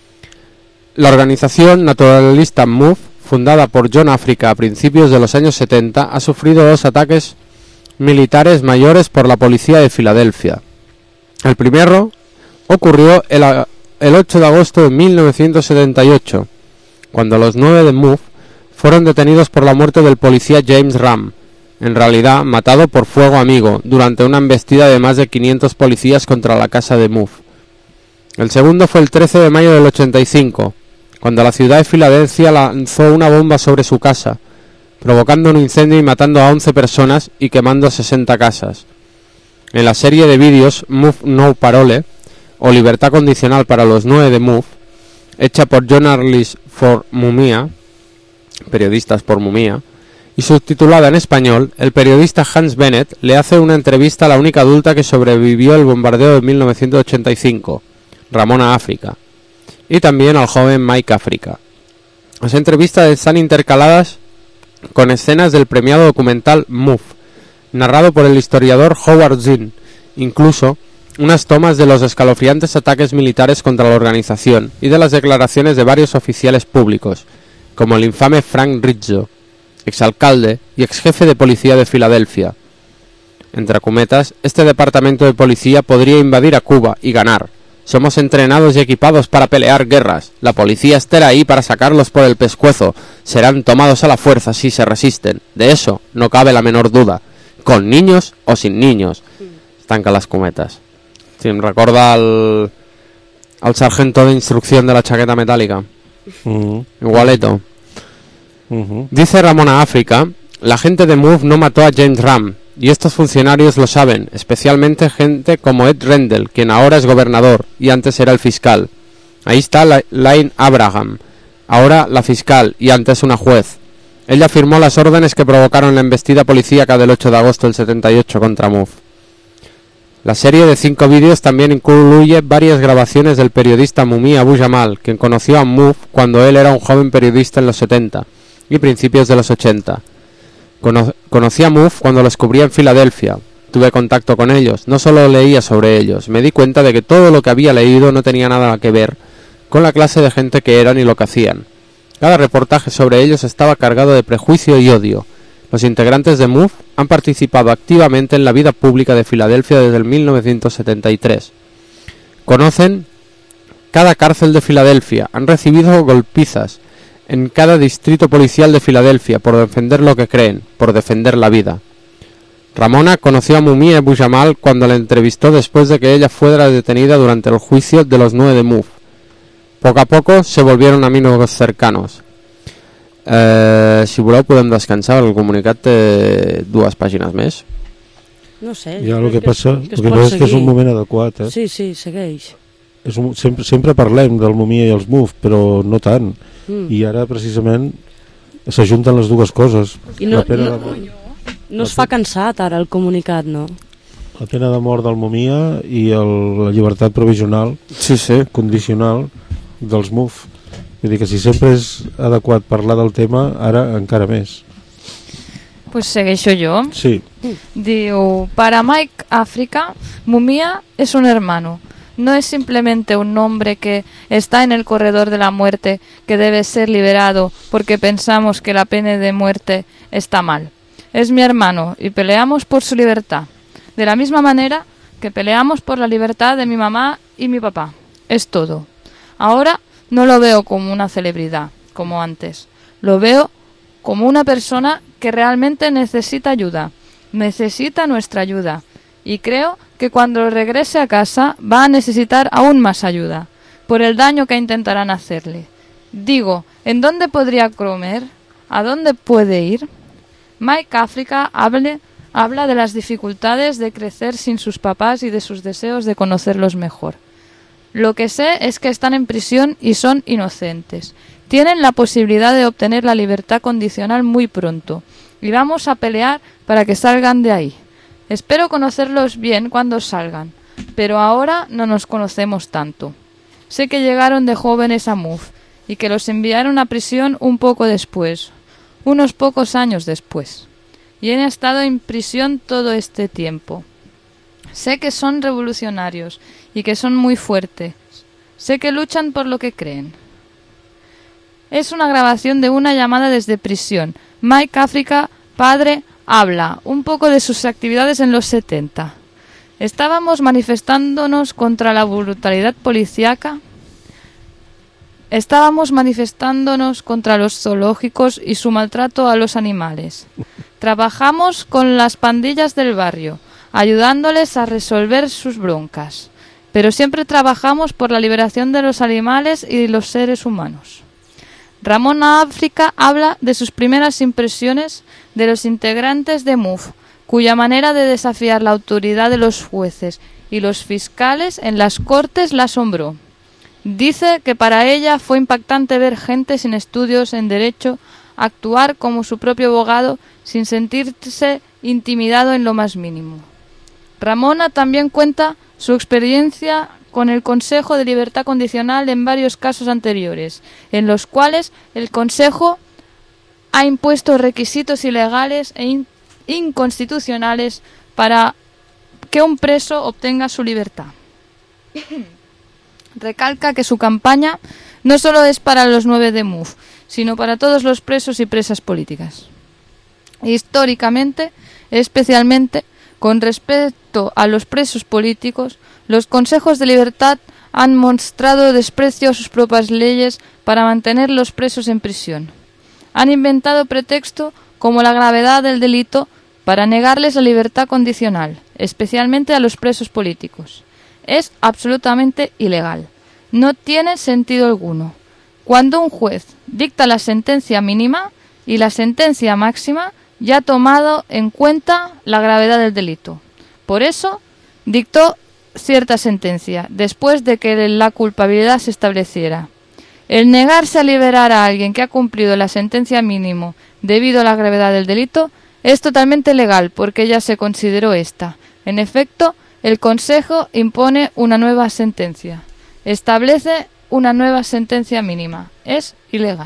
La organización naturalista MOVE, fundada por John Africa a principios de los años 70, ha sufrido 2 ataques militares mayores por la policía de Filadelfia. El primero ocurrió el 8 de agosto de 1978, cuando los 9 de MOVE fueron detenidos por la muerte del policía James Ram, en realidad matado por fuego amigo, durante una embestida de más de 500 policías contra la casa de MOVE. El segundo fue el 13 de mayo del 85, cuando la ciudad de Filadelfia lanzó una bomba sobre su casa, provocando un incendio y matando a 11 personas y quemando 60 casas. En la serie de vídeos Move No Parole, o Libertad Condicional para los 9 de Move, hecha por Journalists for Mumia, periodistas por Mumia, y subtitulada en español, el periodista Hans Bennett le hace una entrevista a la única adulta que sobrevivió el bombardeo de 1985, Ramona Africa, y también al joven Mike Africa. Las entrevistas están intercaladas con escenas del premiado documental Move, narrado por el historiador Howard Zinn, incluso unas tomas de los escalofriantes ataques militares contra la organización y de las declaraciones de varios oficiales públicos, como el infame Frank Rizzo, exalcalde y exjefe de policía de Filadelfia. Entre cometas, este departamento de policía podría invadir a Cuba y ganar. Somos entrenados y equipados para pelear guerras. La policía estará ahí para sacarlos por el pescuezo. Serán tomados a la fuerza si se resisten. De eso no cabe la menor duda. Con niños o sin niños. Tanca las cometas. Sí, em recorda al sargento de instrucción de la chaqueta metálica. Igualito. Dice Ramona Africa: la gente de Move no mató a James Ram, y estos funcionarios lo saben, especialmente gente como Ed Rendell, quien ahora es gobernador y antes era el fiscal. Ahí está Laine Abraham, ahora la fiscal y antes una juez. Ella firmó las órdenes que provocaron la embestida policíaca del 8 de agosto del 78 contra Move. La serie de 5 vídeos también incluye varias grabaciones del periodista Mumia Abu Jamal, quien conoció a Move cuando él era un joven periodista en los 70 y principios de los 80. Conocí a Move cuando los cubría en Filadelfia. Tuve contacto con ellos, no solo leía sobre ellos, me di cuenta de que todo lo que había leído no tenía nada que ver con la clase de gente que eran y lo que hacían. Cada reportaje sobre ellos estaba cargado de prejuicio y odio. Los integrantes de Move han participado activamente en la vida pública de Filadelfia desde el 1973. Conocen cada cárcel de Filadelfia, han recibido golpizas en cada distrito policial de Filadelfia por defender lo que creen, por defender la vida. Ramona conoció a Mumia Abu Jamal cuando la entrevistó después de que ella fuera detenida durante el juicio de los 9 de Move. Poco a poco se volvieron amigos cercanos. Si voleu podem descansar, el comunicat té 2 pàgines més. No sé. Ja, el que passa és que és un moment adequat. Sí, segueix. Sempre parlem del Mumia i els Move, però no tant. I ara precisament s'ajunten les dues coses. I no es fa cansat ara el comunicat, no? La pena de mort del Mumia i la llibertat provisional condicional dels Move. Vull dir que si sempre és adequat parlar del tema, ara encara més. Pues segueixo jo. Sí. Diu, para Mike Africa, Mumia es un hermano. no es simplemente un hombre que está en el corredor de la muerte que debe ser liberado porque pensamos que la pena de muerte está mal. Es mi hermano y peleamos por su libertad, de la misma manera que peleamos por la libertad de mi mamá y mi papá. Es todo. Ahora no lo veo como una celebridad, como antes. Lo veo como una persona que realmente necesita ayuda, necesita nuestra ayuda. Y creo que cuando regrese a casa va a necesitar aún más ayuda, por el daño que intentarán hacerle. Digo, ¿en dónde podría comer? ¿A dónde puede ir? Mike África habla de las dificultades de crecer sin sus papás y de sus deseos de conocerlos mejor. Lo que sé es que están en prisión y son inocentes. Tienen la posibilidad de obtener la libertad condicional muy pronto, y vamos a pelear para que salgan de ahí. Espero conocerlos bien cuando salgan, pero ahora no nos conocemos tanto. Sé que llegaron de jóvenes a MUF y que los enviaron a prisión un poco después, unos pocos años después, y han estado en prisión todo este tiempo. Sé que son revolucionarios y que son muy fuertes. Sé que luchan por lo que creen. Es una grabación de una llamada desde prisión. Mike África, padre, habla un poco de sus actividades en los 70. Estábamos manifestándonos contra la brutalidad policíaca. Estábamos manifestándonos contra los zoológicos y su maltrato a los animales. Trabajamos con las pandillas del barrio, ayudándoles a resolver sus broncas. Pero siempre trabajamos por la liberación de los animales y los seres humanos. Ramón África habla de sus primeras impresiones de los integrantes de MUF, cuya manera de desafiar la autoridad de los jueces y los fiscales en las cortes la asombró. Dice que para ella fue impactante ver gente sin estudios en derecho actuar como su propio abogado sin sentirse intimidado en lo más mínimo. Ramona también cuenta su experiencia con el Consejo de Libertad Condicional en varios casos anteriores, en los cuales el Consejo ha impuesto requisitos ilegales e inconstitucionales para que un preso obtenga su libertad. Recalca que su campaña no solo es para los 9 de MUF, sino para todos los presos y presas políticas. Históricamente, especialmente con respecto a los presos políticos, los consejos de libertad han mostrado desprecio a sus propias leyes para mantener los presos en prisión. Han inventado pretexto como la gravedad del delito para negarles la libertad condicional, especialmente a los presos políticos. Es absolutamente ilegal. No tiene sentido alguno. Cuando un juez dicta la sentencia mínima y la sentencia máxima, ya ha tomado en cuenta la gravedad del delito. Por eso, dictó cierta sentencia, después de que la culpabilidad se estableciera. El negarse a liberar a alguien que ha cumplido la sentencia mínimo debido a la gravedad del delito es totalmente legal, porque ya se consideró esta. En efecto, el Consejo impone una nueva sentencia. Establece una nueva sentencia mínima. Es ilegal.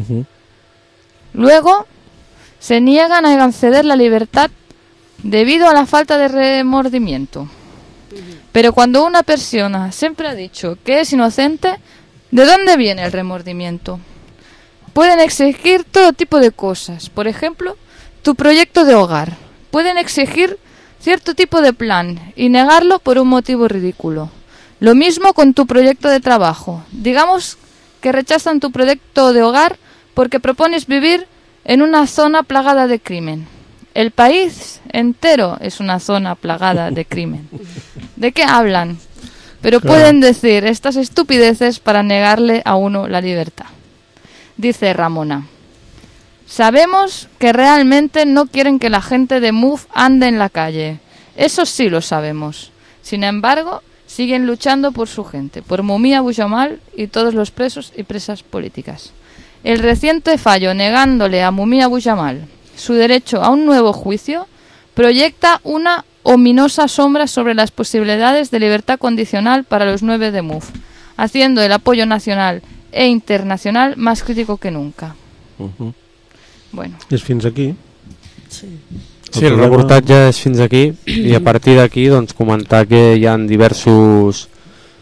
Luego, se niegan a conceder la libertad debido a la falta de remordimiento. Pero cuando una persona siempre ha dicho que es inocente, ¿de dónde viene el remordimiento? Pueden exigir todo tipo de cosas. Por ejemplo, tu proyecto de hogar. Pueden exigir cierto tipo de plan y negarlo por un motivo ridículo. Lo mismo con tu proyecto de trabajo. Digamos que rechazan tu proyecto de hogar porque propones vivir en una zona plagada de crimen. El país entero es una zona plagada de crimen. ¿De qué hablan? Pero pueden decir estas estupideces para negarle a uno la libertad. Dice Ramona: sabemos que realmente no quieren que la gente de MUF ande en la calle. Eso sí lo sabemos. Sin embargo, siguen luchando por su gente, por Mumia Abu-Jamal y todos los presos y presas políticas. El reciente fallo negándole a Mumia Abu-Jamal su derecho a un nuevo juicio proyecta una ominosa sombra sobre las posibilidades de libertad condicional para los 9 de MUF, haciendo el apoyo nacional e internacional más crítico que nunca. Bueno. És fins aquí? Sí, el reportatge és fins aquí i a partir d'aquí doncs, comentar que hi ha diversos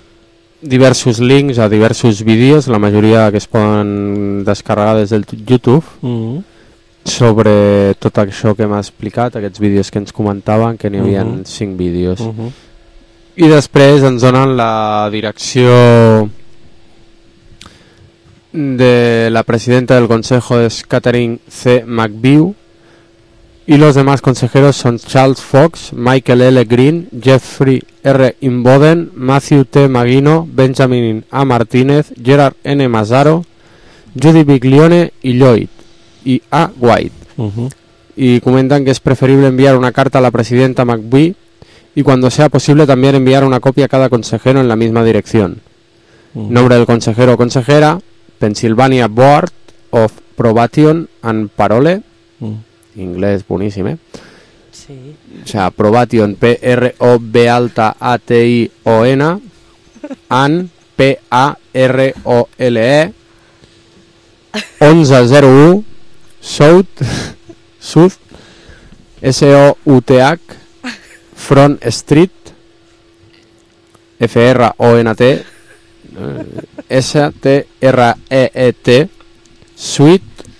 diversos links a diversos vídeos, la majoria que es poden descarregar des del YouTube, sobre tot això que m'ha explicat, aquests vídeos que ens comentaven, que n'hi havia 5 vídeos. I després ens donen la direcció de la presidenta del Consejo, es Catherine C. McVeigh, y los demás consejeros son Charles Fox, Michael L. Green, Jeffrey R. Imboden, Matthew T. Maguino, Benjamin A. Martínez, Gerard N. Mazzaro, Judy Biglione y Lloyd y A. White. Y comentan que es preferible enviar una carta a la presidenta McVeigh y cuando sea posible también enviar una copia a cada consejero en la misma dirección. Nombre del consejero o consejera: Pennsylvania Board of Probation and Parole. Inglés buenísimo, ¿eh? Sí. O sea, Probation, P-R-O-B-A-T-I-O-N, and P-A-R-O-L-E, 1101 South, S-O-U-T-H, Front Street, F-R-O-N-T, S-T-R-E-E-T, Suite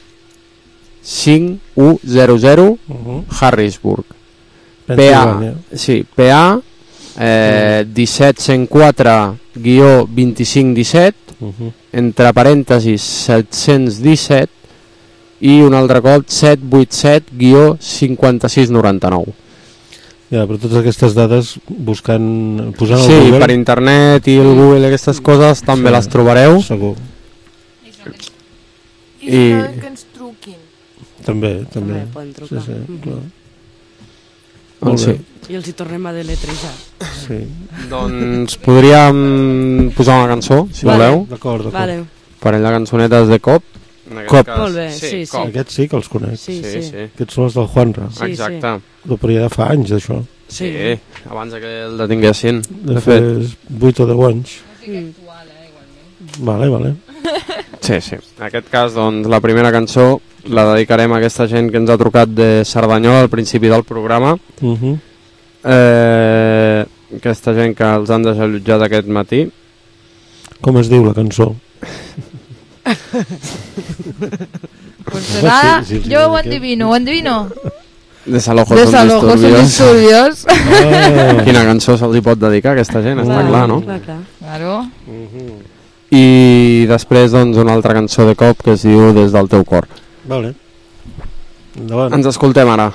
5100, Harrisburg. PA, sí, PA 1704-2517, entre parèntesis 717, i un altre cop 787-5699. Ja, però totes aquestes dades posant al Google, per internet i el Google i aquestes coses també les trobareu. Segur. I que ens truquin. També poden trucar. Sí, clar. I els hi tornem a deletrejar. Sí. Doncs podríem posar una cançó, si voleu. D'acord. Parell de cançonetes de Cop. Cop. Molt bé, sí. Aquests sí que els conec. Sí. Aquests són els del Juanra. Exacte. Però ja fa anys d'això. Sí, abans que el detinguessin. De fet, 8 o 10 anys. Vale. Sí. En aquest cas, doncs, la primera cançó la dedicarem a aquesta gent que ens ha trucat de Cerdanyola al principi del programa. Aquesta gent que els han desallotjat aquest matí. Com es diu la cançó? Pues será, yo ho endivino. Desalojos son disturbios. Quina cançó se'ls hi pot dedicar a aquesta gent, està clar, no? Claro. I després, doncs, una altra cançó de Cop que es diu Des del teu cor. Vale. Endavant. Ens escoltem ara.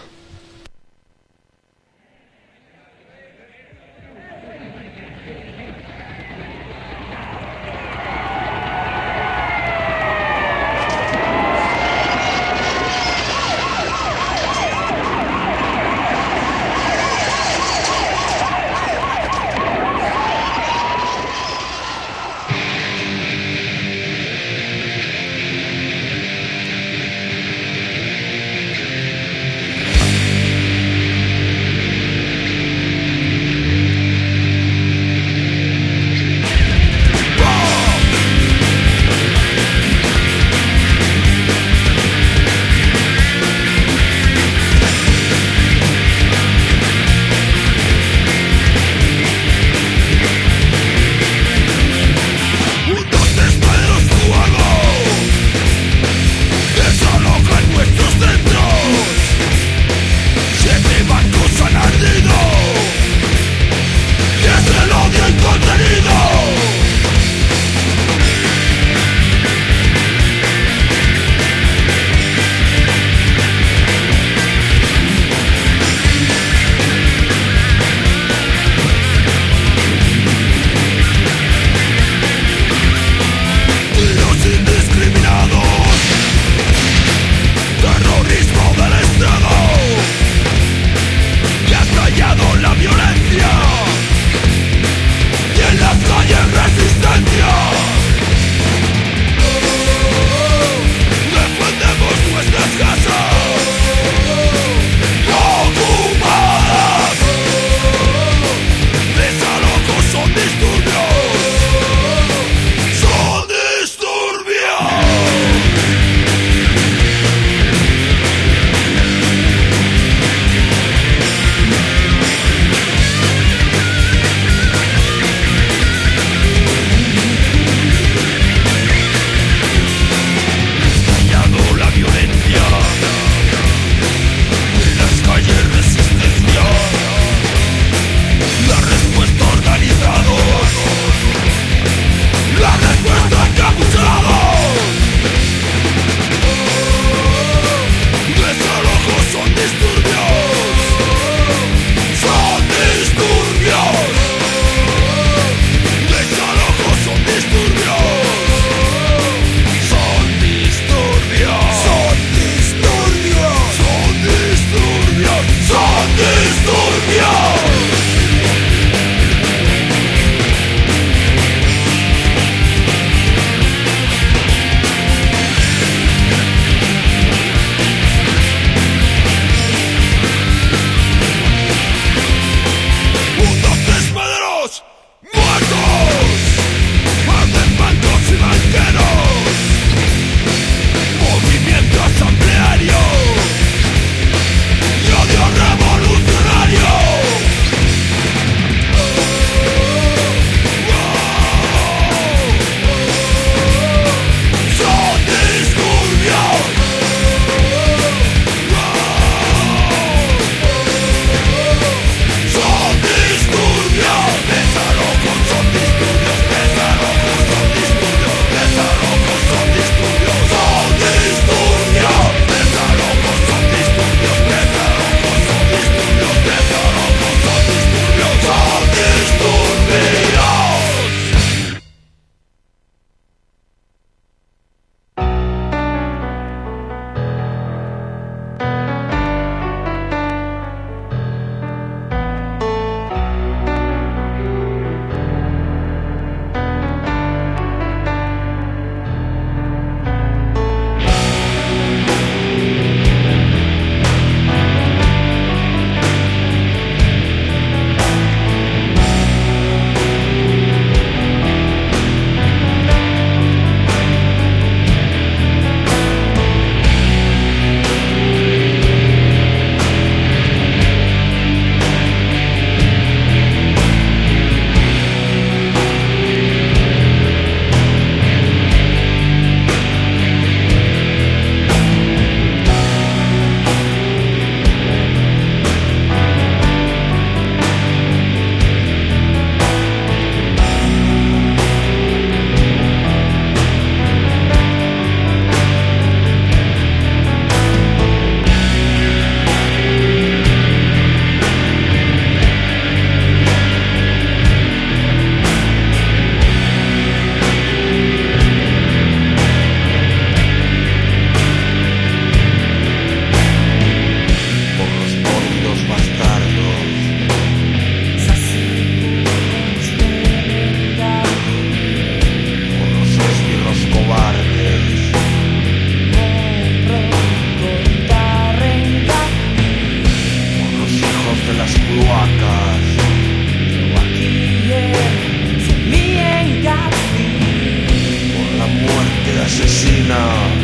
muerte asesina.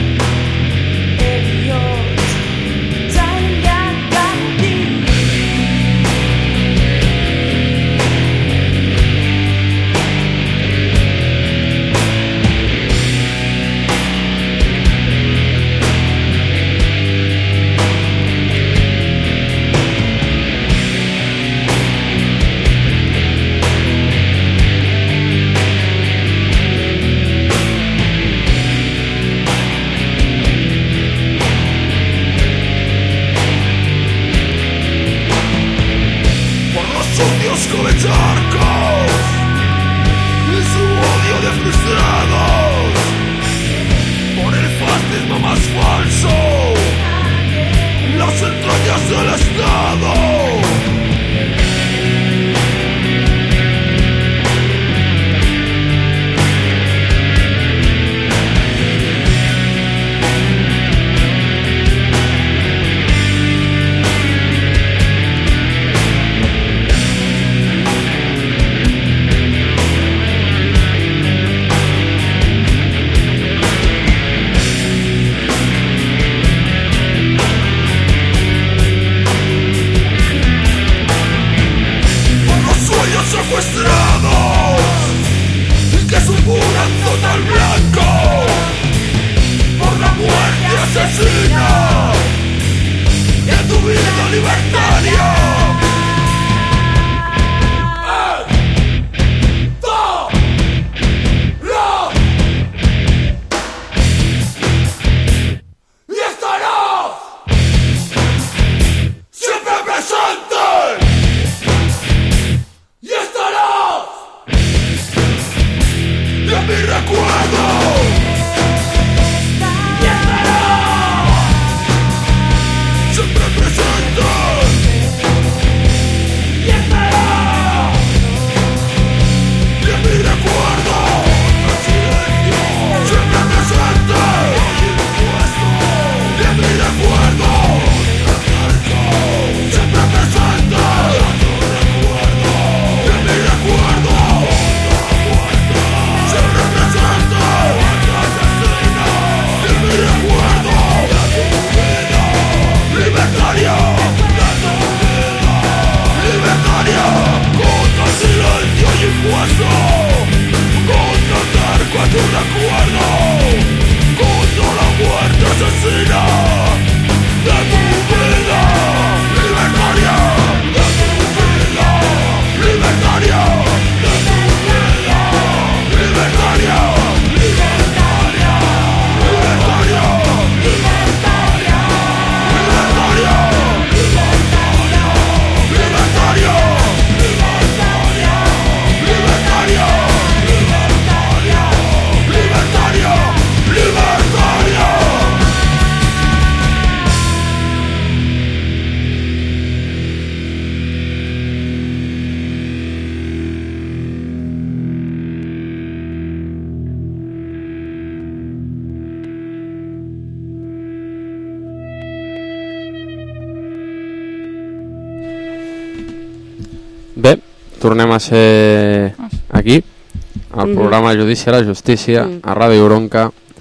Bé, tornem a ser aquí, al programa Judici a la Justícia, a Ràdio Bronca.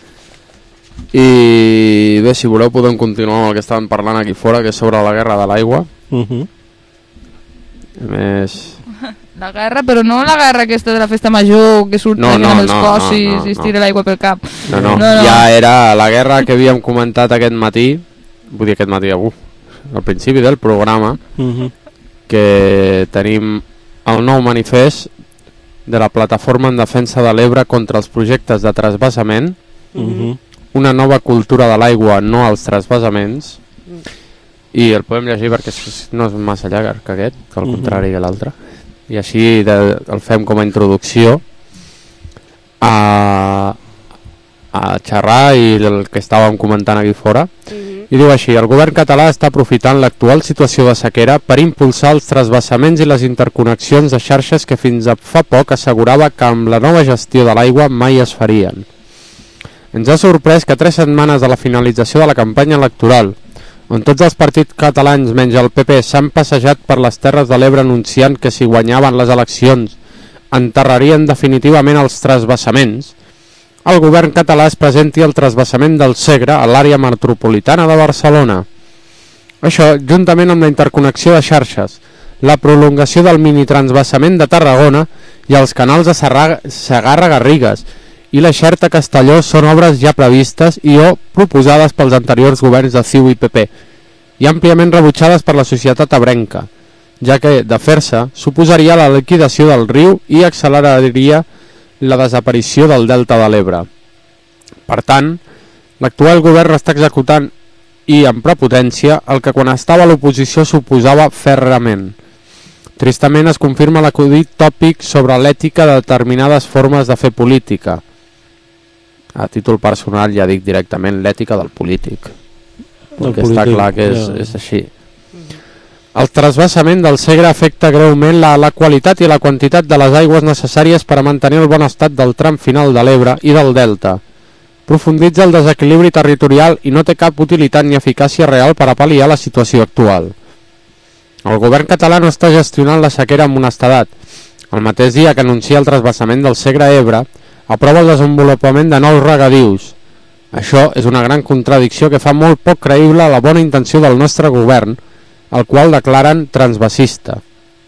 I bé, si voleu podem continuar amb el que estàvem parlant aquí fora, que és sobre la guerra de l'aigua. A més... La guerra, però no la guerra aquesta de la festa major, que surt amb els cossis i es tira l'aigua pel cap. No, ja era la guerra que havíem comentat aquest matí, vull dir aquest matí, al principi del programa, que tenim el nou manifest de la Plataforma en Defensa de l'Ebre contra els projectes de trasbassament, una nova cultura de l'aigua, no als trasbassaments, i el podem llegir perquè no és massa llarg que aquest, que al contrari que l'altre, i així el fem com a introducció a xerrar i el que estàvem comentant aquí fora. I diu així: el govern català està aprofitant l'actual situació de sequera per impulsar els trasbassaments i les interconnexions de xarxes que fins a fa poc assegurava que amb la nova gestió de l'aigua mai es farien. Ens ha sorprès que 3 setmanes de la finalització de la campanya electoral, on tots els partits catalans menys el PP s'han passejat per les Terres de l'Ebre anunciant que si guanyaven les eleccions enterrarien definitivament els trasbassaments, el govern català es presenti el transvasament del Segre a l'àrea metropolitana de Barcelona. Això, juntament amb la interconnexió de xarxes, la prolongació del minitransvasament de Tarragona i els canals de Segarra-Garrigues i la Xerta-Castelló són obres ja previstes i o proposades pels anteriors governs de CiU i PP i àmpliament rebutjades per la societat ebrenca, ja que, de fer-se, suposaria la liquidació del riu i acceleraria la desaparició del delta de l'Ebre. Per tant, l'actual govern està executant i amb prepotència el que quan estava a l'oposició suposava ferrament. Tristament es confirma l'acudit tòpic sobre l'ètica de determinades formes de fer política. A títol personal ja dic directament l'ètica del polític, perquè està clar que és així. El transvasament del Segre afecta greument la qualitat i la quantitat de les aigües necessàries per a mantenir el bon estat del tram final de l'Ebre i del Delta. Profunditza el desequilibri territorial i no té cap utilitat ni eficàcia real per a pal·liar la situació actual. El govern català no està gestionant la sequera amb honestedat. El mateix dia que anuncia el transvasament del Segre-Ebre, aprova el desenvolupament de nous regadius. Això és una gran contradicció que fa molt poc creïble la bona intenció del nostre govern, el qual declarem transvasista.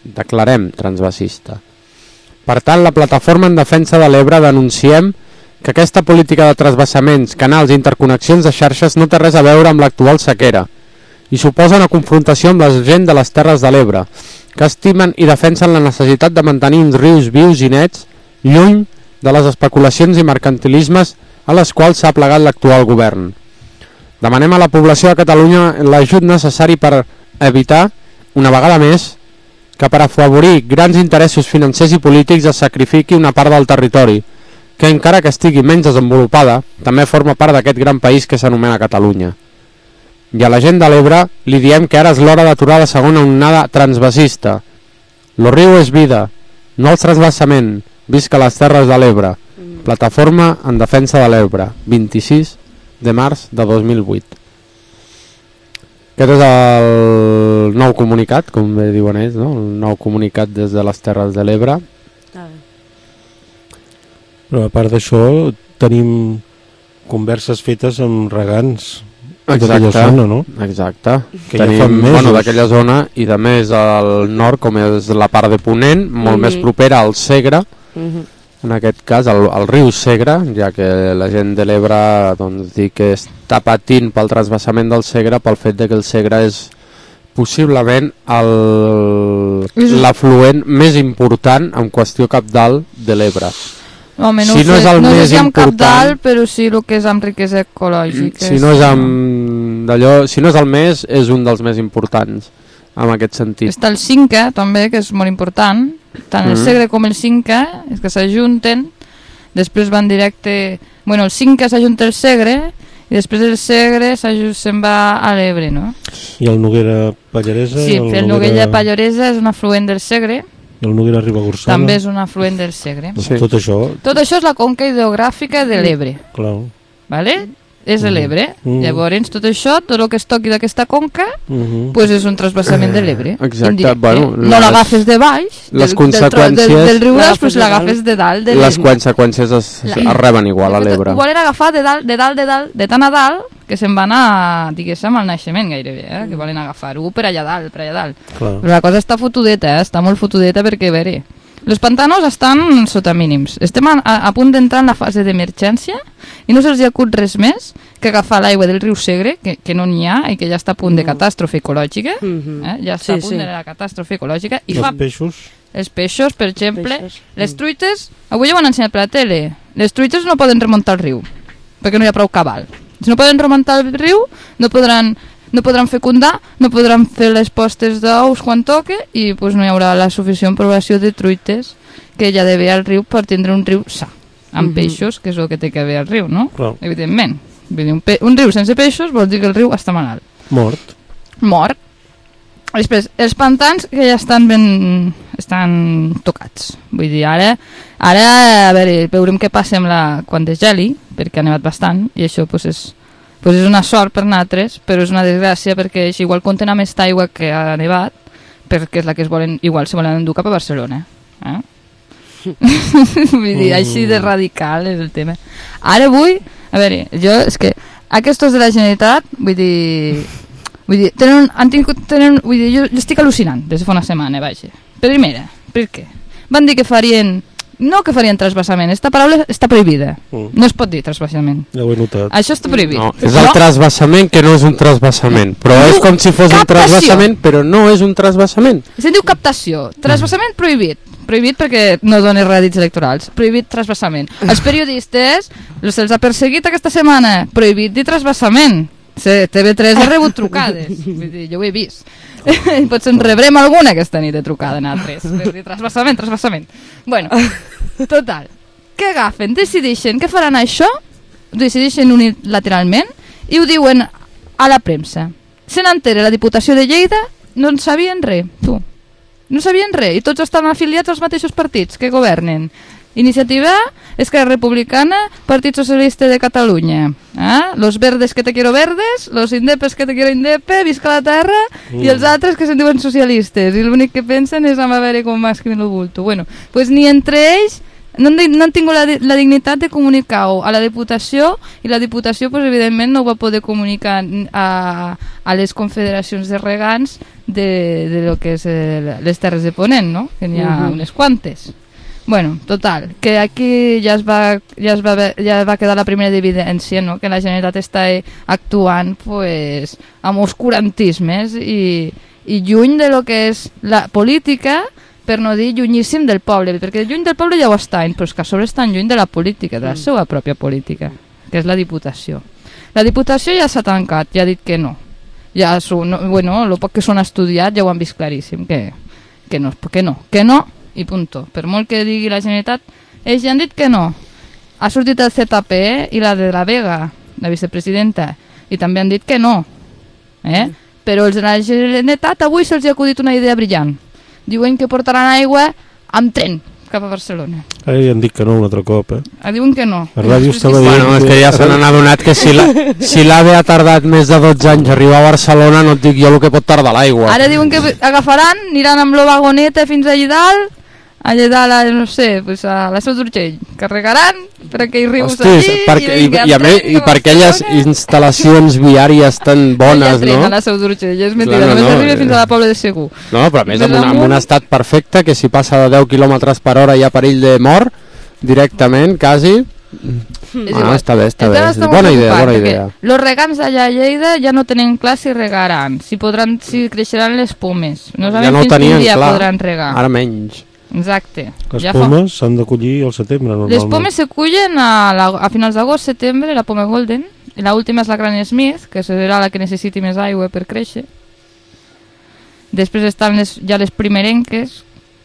Per tant, la plataforma en defensa de l'Ebre denunciem que aquesta política de transvasaments, canals i interconnexions de xarxes no té res a veure amb l'actual sequera i suposa una confrontació amb la gent de les Terres de l'Ebre, que estimen i defensen la necessitat de mantenir uns rius vius i nets lluny de les especulacions i mercantilismes a les quals s'ha plegat l'actual govern. Demanem a la població de Catalunya l'ajut necessari per evitar, una vegada més, que per afavorir grans interessos financers i polítics es sacrifiqui una part del territori, que encara que estigui menys desenvolupada, també forma part d'aquest gran país que s'anomena Catalunya. I a la gent de l'Ebre li diem que ara és l'hora d'aturar la segona onada transvasista. Lo riu és vida, no el transvasament. Visca les Terres de l'Ebre. Plataforma en defensa de l'Ebre, 26 de març de 2008. Aquest és el nou comunicat, com bé diuen ells, no? El nou comunicat des de les Terres de l'Ebre. Però a part d'això tenim converses fetes amb regants d'aquella zona, no? Exacte. Que tenim, ja fa mesos. Bueno, d'aquella zona i de més al nord, com és la part de Ponent, molt més propera al Segre, en aquest cas el riu Segre, ja que la gent de l'Ebre doncs, diu que està patint pel transvasament del Segre pel fet de que el Segre és possiblement l'afluent més important en qüestió cabdal de l'Ebre. Home, no, si no és el no més important, cabdal, però sí el que és amb riquesa ecològica. Si no és si no és el més, és un dels més importants en aquest sentit. Està el Cinca també, que és molt important, tant el Segre com el Cinca, és que s'ajunten, després van directe, bueno, el Cinca s'ajunta el Segre i després el Segre se'n va a l'Ebre, no? I el Noguera Pallaresa? Sí, el Noguera Pallaresa és un afluent del Segre. I el Noguera Ribagorçana? També és un afluent del Segre. Sí. Tot això és la conca hidrogràfica de l'Ebre. Clar. Vale? És l'Ebre. Llavors, tot això, tot el que es toqui d'aquesta conca, pues és un transvasament de l'Ebre. Exacte. Bueno, no l'agafes de baix, les conseqüències del riu Gras, però l'agafes de dalt. Les conseqüències es reben igual a l'Ebre. Ho volen agafar de dalt, de tan a dalt, que se'n van a, diguéssim, al naixement gairebé, que volen agafar-ho per allà dalt. Però la cosa està fotudeta, està molt fotudeta perquè, a veure, els pantanos estan sota mínims. Estem a punt d'entrar en la fase d'emergència i no se'ls acut res més que agafar l'aigua del riu Segre, que no n'hi ha i que ja està a punt de catàstrofe ecològica. Ja està a punt de la catàstrofe ecològica. I els peixos, per exemple. Les truites, avui ja ho han ensenyat per la tele, les truites no poden remuntar el riu perquè no hi ha prou cabal. Si no poden remuntar el riu, no podran fecundar, no podran fer les postes d'ous quan toque i pues, no hi haurà la suficient població de truites que hi ha d'haver al riu per tindre un riu sa, amb peixos, que és el que té que haver al riu, no? Evidentment. Un riu sense peixos vol dir que el riu està malalt. Mort. Després, els pantans que ja estan tocats. Vull dir, ara a veure, veurem què passa quan desgeli, perquè ha nevat bastant, i això pues, és una sort per nosaltres, però és una desgràcia perquè igual contenen més aigua que ha nevat, perquè és la que igual se volen endur cap a Barcelona. Vull dir, així de radical és el tema. Ara vull... A veure, és que aquests de la Generalitat, vull dir, jo estic al·lucinant des de fa una setmana, vaja. Primera, per què? Van dir que farien... No que farien trasbassament, aquesta paraula està prohibida. No es pot dir trasbassament. Ja ho he notat. Això està prohibit. No, és el trasbassament que no és un trasbassament. Però és com si fos un trasbassament, però no és un trasbassament. Se'n diu captació. Trasbassament prohibit. Prohibit perquè no dona rèdits electorals. Prohibit trasbassament. Els periodistes se'ls ha perseguit aquesta setmana. Prohibit dir trasbassament. TV3 ha rebut trucades. Vull dir, jo ho he vist. Potser en rebrem alguna aquesta nit de trucada en altres. Trasbassament. Bueno, total. Què agafen? Decideixen que faran això, decideixen unilateralment i ho diuen a la premsa. Se n'entera la Diputació de Lleida, no en sabien res, tu. No sabien res i tots estan afiliats als mateixos partits que governen. Iniciativa, Esquerra Republicana, Partit Socialista de Catalunya. Los verdes que te quiero verdes, los indepes que te quiero indepe, visca la terra, i els altres que se'n diuen socialistes. I l'únic que pensen és a veure com masclen el bulto. Bueno, pues ni entre ells no han tingut la dignitat de comunicar-ho a la Diputació, i la Diputació, pues, evidentment, no ho va poder comunicar a les confederacions de regants de lo que és les Terres de Ponent, no? Que n'hi ha unes quantes. Bueno, total, que aquí ja va quedar la primera evidència, no? Que la Generalitat està actuant pues, amb oscurantismes i lluny de lo que és la política, per no dir llunyíssim del poble, perquè lluny del poble ja ho estan, però és que a sobre estan lluny de la política, de la seva pròpia política, que és la Diputació. La Diputació ja s'ha tancat, ja ha dit que no. Bueno, el poc que s'han estudiat ja ho han vist claríssim, que no, i punto. Per molt que digui la Generalitat, ells ja han dit que no. Ha sortit el ZP i la de la Vega, la vicepresidenta, i també han dit que no. Però els de la Generalitat avui se'ls ha acudit una idea brillant. Diuen que portaran aigua amb tren cap a Barcelona. Han dit que no un altre cop, Diuen que no. La ràdio estava dient... Bueno, és que ja se n'han adonat que si l'AVE ha tardat més de 12 anys a arribar a Barcelona, no et dic jo el que pot tardar l'aigua. Ara diuen que agafaran, aniran amb la vagoneta fins allà dalt, no sé, pues a la Seu d'Urgell, carregaran per aquell rius allí i per aquelles instal·lacions viàries tan bones, no? A la Seu d'Urgell, és mentida, només arriba fins a la Pobla de Segur. No, però a més amb un estat perfecte, que si passa de 10 km per hora hi ha perill de mort directament, quasi. Està bé, bona idea. Los regants d'allà a Lleida ja no tenen clar si regaran, si creixeran les pomes, no sabem fins quin dia podran regar. Ara menys. Exacte. Les pomes s'han de collir al setembre, normalment. Les pomes se cullen a finals d'agost, setembre, la poma golden, i l'última és la Granny Smith, que serà la que necessiti més aigua per créixer. Després estan ja les primerenques,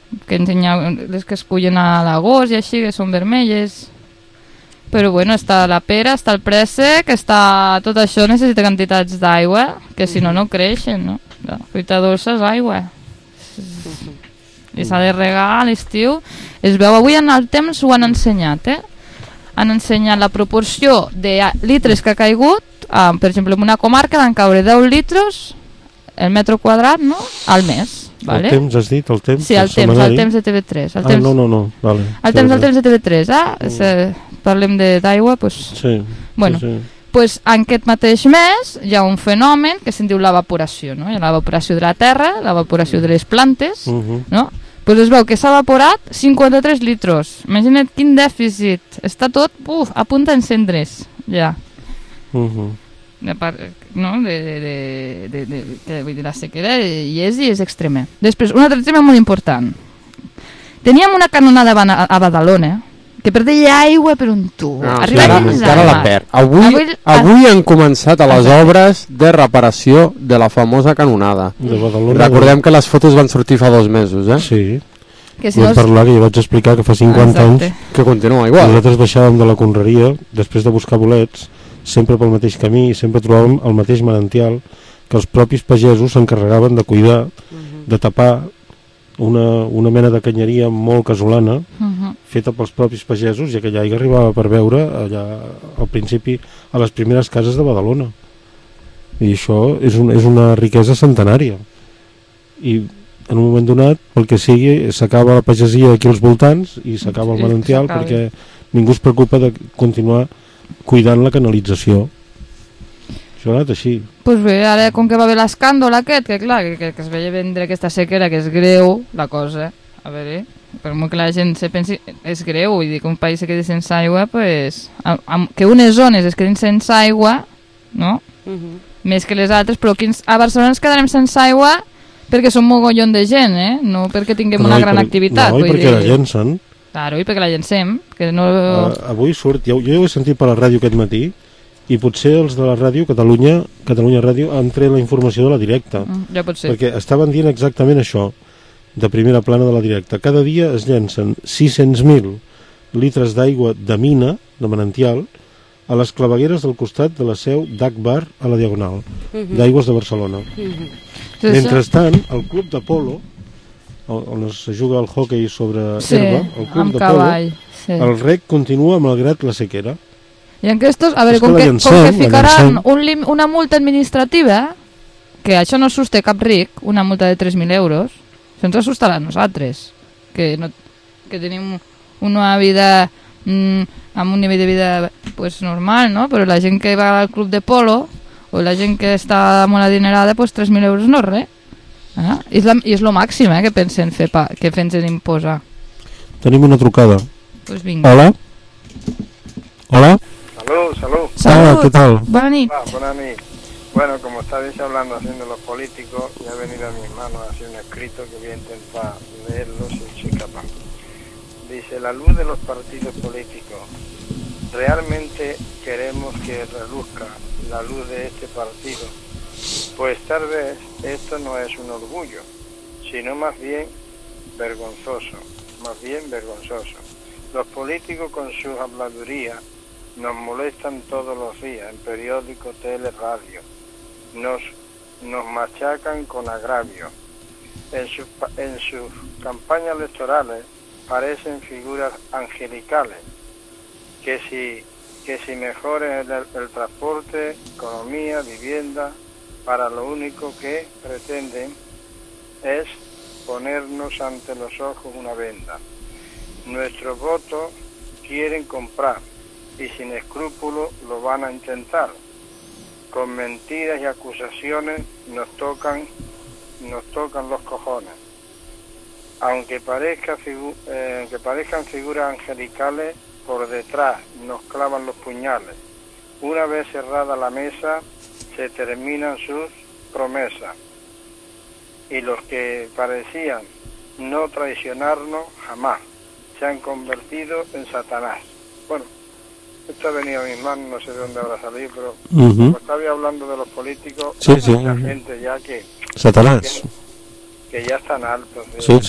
les que es cullen a l'agost i així, que són vermelles. Però bueno, està la pera, està el préssec, tot això necessita quantitats d'aigua, que si no, no creixen, no? La fruita dolça és aigua. I s'ha de regar a l'estiu. Es veu, avui en el temps ho han ensenyat, han ensenyat la proporció de litres que ha caigut. Per exemple, en una comarca van caure 10 litres el metre quadrat, no?, al mes. Vale? El temps, has dit? El temps? Sí, el temps de TV3. No, vale. El temps de TV3, parlem d'aigua, doncs... Sí. Bueno, sí. Pues en aquest mateix mes hi ha un fenomen que se'n diu l'evaporació, no? Hi ha l'evaporació de la terra, l'evaporació de les plantes, no? Pues es veu que s'ha evaporat 53 litres. Imagina't quin dèficit. Està tot a punt d'encendre's, ja. No? Vull dir, la sequera hi és extrema. Després, un altre tema molt important. Teníem una canonada a Badalona, que perdia aigua per un tub. Encara la perd. Avui han començat a les obres de reparació de la famosa canonada. Recordem que les fotos van sortir fa 2 mesos, Sí. Vam parlar, que jo vaig explicar que fa 50 anys que continua igual. Nosaltres baixàvem de la conreria després de buscar bolets, sempre pel mateix camí, i sempre trobàvem el mateix manantial que els propis pagesos s'encarregaven de cuidar, de tapar una mena de canyeria molt casolana, feta pels propis pagesos, i aquella aigua arribava per veure allà al principi a les primeres cases de Badalona. I això és una riquesa centenària. I en un moment donat, pel que sigui, s'acaba la pagesia aquí als voltants i s'acaba el manantial, perquè ningú es preocupa de continuar cuidant la canalització. Això ha anat així. Pues bé, ara com que va haver l'escàndol aquest, que clar, que es veia vendre aquesta sequera, que és greu, la cosa, a veure, per molt que la gent se pensi, és greu, vull dir que un país se quedi sense aigua, pues, que unes zones es quedin sense aigua, no? Més que les altres, però aquí a Barcelona ens quedarem sense aigua perquè som mogollon de gent, no perquè tinguem una gran activitat. No, i perquè la llencen. Claro, i perquè la llencem. Que no... Avui surt, jo ho he sentit per la ràdio aquest matí, i potser els de la ràdio, Catalunya Ràdio, han tret la informació de la directa. Ja pot ser. Perquè estaven dient exactament això, de primera plana de la directa. Cada dia es llencen 600.000 litres d'aigua de mina, de manantial, a les clavegueres del costat de la seu d'Akbar a la Diagonal, d'Aigües de Barcelona. Mentrestant, el club de polo, on es juga el hoquei sobre herba, el club de polo, el rec continua malgrat la sequera. I aquests, a veure, com que ficaran una multa administrativa, que això no assusta cap ric, una multa de 3.000 euros, això ens assustarà a nosaltres, que tenim una vida amb un nivell de vida pues, normal, no? Però la gent que va al club de polo o la gent que està molt adinerada, pues 3.000 euros no és res. I és lo màxim que pensen fer que pensen imposar. Tenim una trucada. Pues vinga. Hola. Hola. Salud. Hola, ¿qué tal? Buenas nit. Buenas nit. Bueno, como estáis hablando haciendo los políticos, me ha venido a mis manos así un escrito que voy a intentar leerlo si soy capaz. Dice, la luz de los partidos políticos. ¿Realmente queremos que reluzca la luz de este partido? Pues tal vez esto no es un orgullo, sino más bien vergonzoso. Los políticos con sus habladurías nos molestan todos los días en periódicos, tele, radio. Nos machacan con agravio. En sus campañas electorales parecen figuras angelicales que si mejoren el transporte, economía, vivienda, para lo único que pretenden es ponernos ante los ojos una venda. Nuestros votos quieren comprar y sin escrúpulos lo van a intentar. Con mentiras y acusaciones nos tocan los cojones. Aunque parezcan figuras angelicales, por detrás nos clavan los puñales. Una vez cerrada la mesa, se terminan sus promesas. Y los que parecían no traicionarnos jamás, se han convertido en Satanás. Bueno, esto ha venido a mis manos, no sé de dónde habrá salido, pero como estaba hablando de los políticos, hay mucha gente ya que... Satanás. Que ya están altos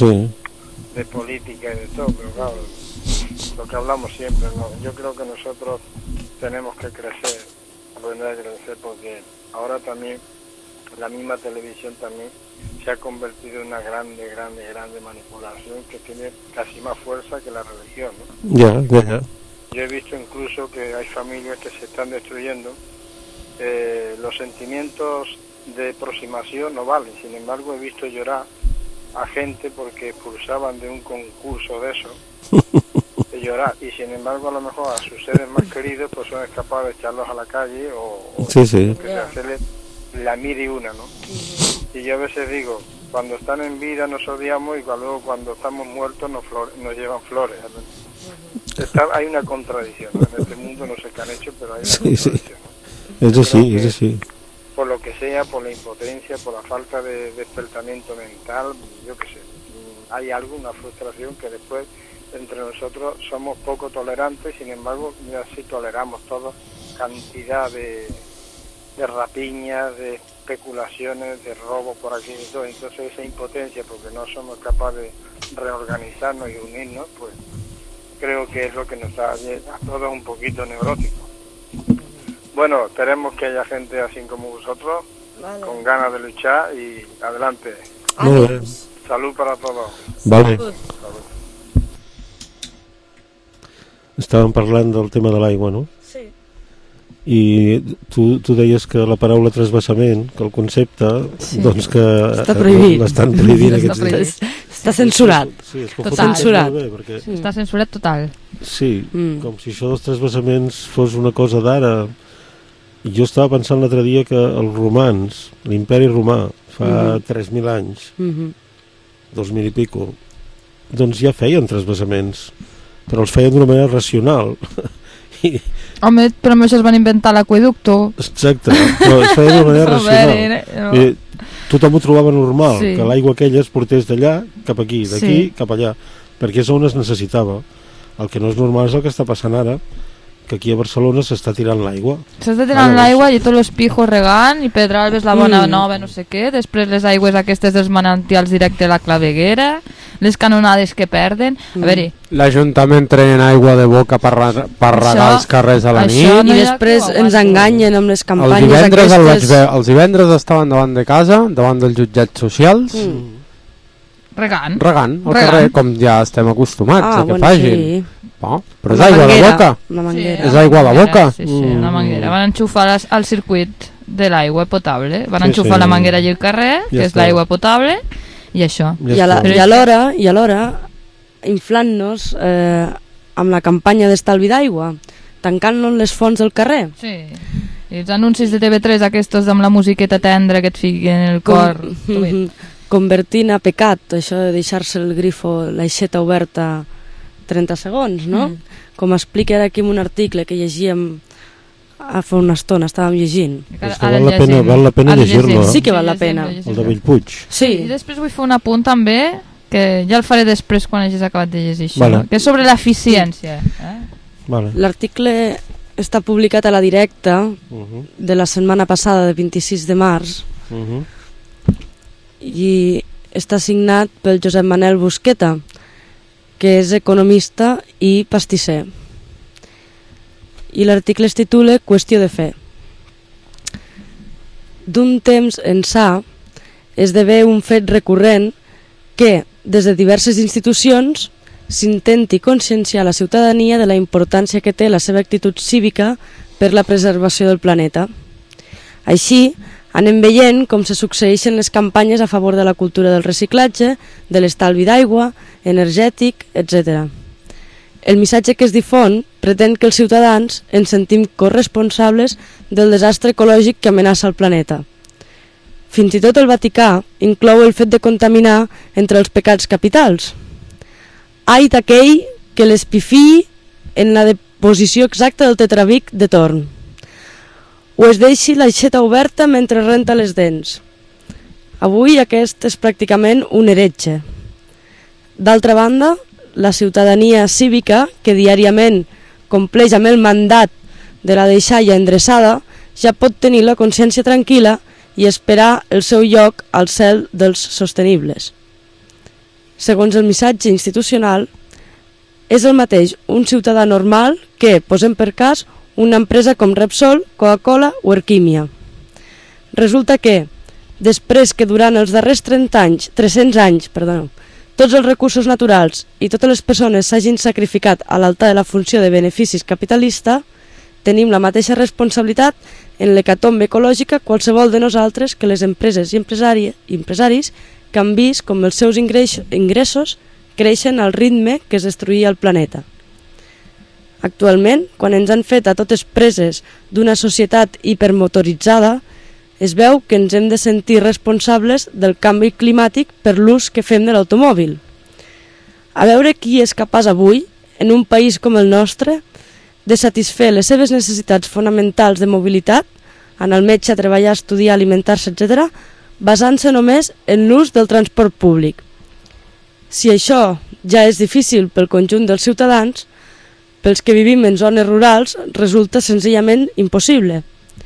de política y de todo, pero claro, lo que hablamos siempre, ¿no? Yo creo que nosotros tenemos que crecer, aprender a crecer, porque ahora también la misma televisión también se ha convertido en una grande manipulación que tiene casi más fuerza que la religión, ¿no? Ya. Yo he visto incluso que hay familias que se están destruyendo, los sentimientos de aproximación no valen, sin embargo he visto llorar a gente porque expulsaban de un concurso de eso, de llorar, y sin embargo a lo mejor a sus seres más queridos pues son capaces de echarlos a la calle o hacerle la mil y una, ¿no? Y yo a veces digo, cuando están en vida nos odiamos y luego cuando estamos muertos nos llevan flores, ¿no? Hay una contradicción, ¿no? En este mundo no sé qué han hecho, pero hay una contradicción, ¿no? Es así. Por lo que sea, por la impotencia, por la falta de despertamiento mental, yo qué sé, hay alguna frustración que después entre nosotros somos poco tolerantes, sin embargo, ya sí toleramos toda cantidad de rapiñas, de especulaciones, de robos por aquí y todo. Entonces esa impotencia, porque no somos capaces de reorganizarnos y unirnos, pues creo que es lo que nos está a todos un poquito neuróticos. Bueno, esperemos que haya gente así como vosotros, con ganas de luchar y adelante. Salud para todos. Vale. Estàvem parlant del tema de l'aigua, no? Sí. i tu deies que la paraula transvasament, que el concepte, doncs que està prohibit. l'estan prohibint aquests dies. Està censurat. Sí, és que Total. censurat. Bé, perquè... Està censurat total. Sí, com si això dels transvasaments fos una cosa d'ara. Jo estava pensant l'altre dia que els romans, l'imperi romà, fa 3.000 anys, 2.000 i pico, doncs ja feien transvasaments, però els feien d'una manera racional. Home, però amb això es van inventar l'aqueducto. Exacte, però es feia d'una manera racional. Tothom ho trobava normal, que l'aigua aquella es portés d'allà cap aquí, d'aquí cap allà, perquè és on es necessitava. El que no és normal és el que està passant ara, que aquí a Barcelona s'està tirant l'aigua. S'està tirant l'aigua i tots els pijos regant i Pedralbes, la Bona Nova, no sé què, després les aigües aquestes dels manantials directe a la claveguera, les canonades que perden. A veure... L'Ajuntament treien aigua de boca per regar els carrers a la nit. I després ens enganyen amb les campanyes aquestes. Els divendres estaven davant de casa, davant dels jutjats socials, regant al carrer, com ja estem acostumats a que facin. Sí. Però és aigua de boca. És aigua de boca. Sí, una manguera. Van enxufar al circuit de l'aigua potable. Van enxufar la manguera allà al carrer, que és l'aigua potable, i això. I alhora inflant-nos amb la campanya d'estalvi d'aigua, tancant-nos les fonts del carrer. Sí. I els anuncis de TV3 aquests amb la musiqueta tendra que et fiquen el cor. Convertint a pecat això de deixar-se el grifo, l'aixeta oberta 30 segons, no? Com explica ara aquí en un article que llegíem fa una estona, estàvem llegint. Val la pena llegir-lo. Sí que val la pena. El de Bellpuig. Sí. I després vull fer un apunt també, que ja el faré després quan hagis acabat de llegir això, que és sobre l'eficiència. L'article està publicat a La Directa de la setmana passada, de 26 de març, i està signat pel Josep Manel Busqueta, que és economista i pastisser. I l'article es titula Qüestió de fe. D'un temps ençà esdevé un fet recurrent que, des de diverses institucions, s'intenti conscienciar la ciutadania de la importància que té la seva actitud cívica per la preservació del planeta. Així, anem veient com se succeeixen les campanyes a favor de la cultura del reciclatge, de l'estalvi d'aigua, energètic, etc. El missatge que es difon pretén que els ciutadans ens sentim corresponsables del desastre ecològic que amenaça el planeta. Fins i tot el Vaticà inclou el fet de contaminar entre els pecats capitals. Ai d'aquell que l'espifiï en la deposició exacta del tetrabric de torn, o es deixi l'aixeta oberta mentre renta les dents. Avui aquest és pràcticament un heretge. D'altra banda, la ciutadania cívica, que diàriament compleix amb el mandat de la deixalla endreçada, ja pot tenir la consciència tranquil·la i esperar el seu lloc al cel dels sostenibles. Segons el missatge institucional, és el mateix un ciutadà normal que, posem per cas, una empresa com Repsol, Coca-Cola o Erquímia. Resulta que, després que durant els darrers 300 anys, tots els recursos naturals i totes les persones s'hagin sacrificat a l'altar de la funció de beneficis capitalista, tenim la mateixa responsabilitat en l'hecatombe ecològica qualsevol de nosaltres que les empreses i empresaris que han vist com els seus ingressos creixen al ritme que es destruïa el planeta. Actualment, quan ens han fet a totes preses d'una societat hipermotoritzada, es veu que ens hem de sentir responsables del canvi climàtic per l'ús que fem de l'automòbil. A veure qui és capaç avui, en un país com el nostre, de satisfer les seves necessitats fonamentals de mobilitat, anar al metge, a treballar, estudiar, alimentar-se, etc., basant-se només en l'ús del transport públic. Si això ja és difícil pel conjunt dels ciutadans, pels que vivim en zones rurals resulta senzillament impossible.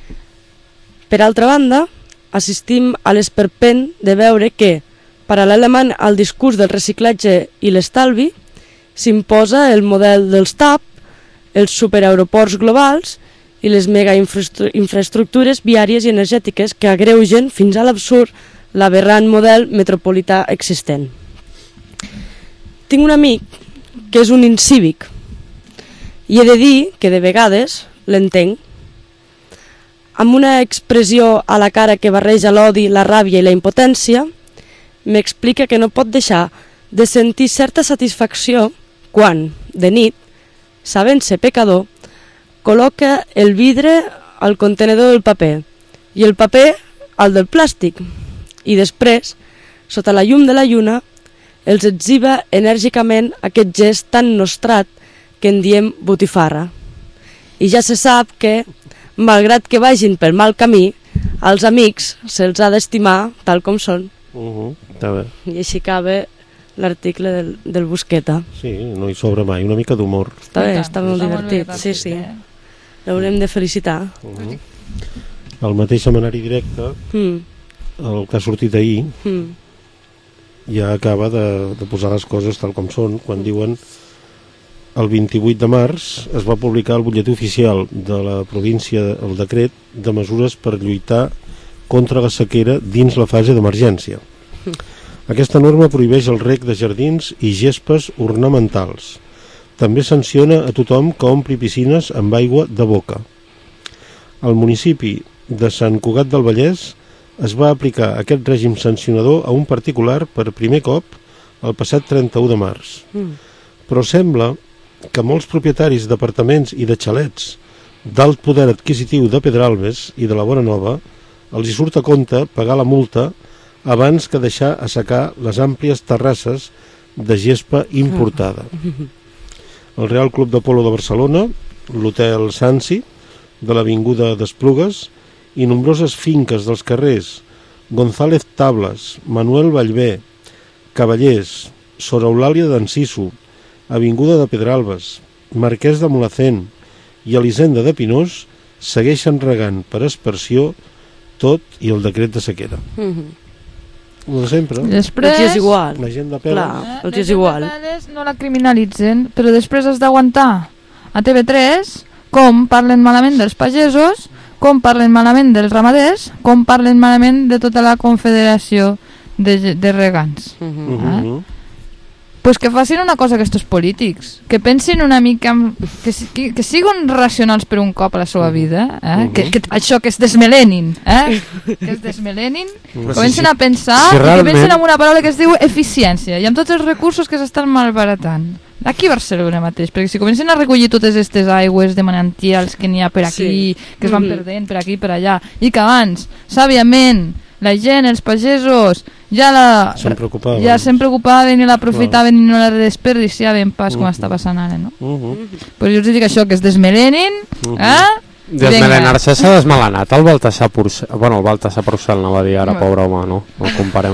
Per altra banda, assistim a l'esperpent de veure que, paral·lelament al discurs del reciclatge i l'estalvi, s'imposa el model dels TAP, els superaeroports globals i les megainfraestructures viàries i energètiques que agreugen fins a l'absurd l'aberrant model metropolità existent. Tinc un amic que és un incívic i he de dir que de vegades l'entenc. amb una expressió a la cara que barreja l'odi, la ràbia i la impotència, m'explica que no pot deixar de sentir certa satisfacció quan, de nit, sabent ser pecador, col·loca el vidre al contenedor del paper i el paper al del plàstic i després, sota la llum de la lluna, els exhiba enèrgicament aquest gest tan nostrat que en diem botifarra. I ja se sap que, malgrat que vagin per mal camí, als amics se'ls ha d'estimar tal com són. Està bé. I així acaba l'article del Busqueta. Sí, no hi sobra mai, una mica d'humor. Està bé, està molt divertit. Sí, sí. L'haurem de felicitar. El mateix setmanari directe, el que ha sortit ahir, ja acaba de posar les coses tal com són, quan diuen el 28 de març es va publicar al butlletí oficial de la província el decret de mesures per lluitar contra la sequera dins la fase d'emergència. Aquesta norma prohibeix el reg de jardins i gespes ornamentals. També sanciona a tothom que ompli piscines amb aigua de boca. Al municipi de Sant Cugat del Vallès es va aplicar aquest règim sancionador a un particular per primer cop el passat 31 de març. Però sembla que molts propietaris d'apartaments i de xalets d'alt poder adquisitiu de Pedralbes i de la Vora Nova els hi surt a compte pagar la multa abans que deixar assecar les àmplies terrasses de gespa importada. El Real Club de Polo de Barcelona, l'Hotel Sansi de l'Avinguda d'Esplugues i nombroses finques dels carrers González Tablas, Manuel Vallvé, Cavallers, Sor Eulàlia d'Enciso, Avinguda de Pedralbes, Marquès de Molacén i Elisenda de Pinós segueixen regant per aspersió tot i el decret de sequera. El de sempre. Després, és igual. La gent de Peles. Clar, els és igual. No la criminalitzen, però després has d'aguantar a TV3 com parlen malament dels pagesos, com parlen malament dels ramaders, com parlen malament de tota la confederació de regants. Pues que facin una cosa aquests polítics, que pensin una mica que siguin racionals per un cop a la seva vida, que això, que es desmelenin, que es desmelenin, comencen a pensar i que pensen en una paraula que es diu eficiència i amb tots els recursos que s'estan malbaratant aquí a Barcelona mateix, perquè si comencen a recollir totes aquestes aigües de manantials que n'hi ha per aquí, que es van perdent per aquí i per allà, i que abans, sàviament, la gent, els pagesos ja se'n preocupaven i l'aprofitaven i no la desperdiciaven pas com està passant ara, no? Però jo us dic això, que es desmelenin, desmelenar-se s'ha desmelenat el Baltasar Porcel, bueno, el Baltasar Porcel no va dir ara, pobre home, no? El comparem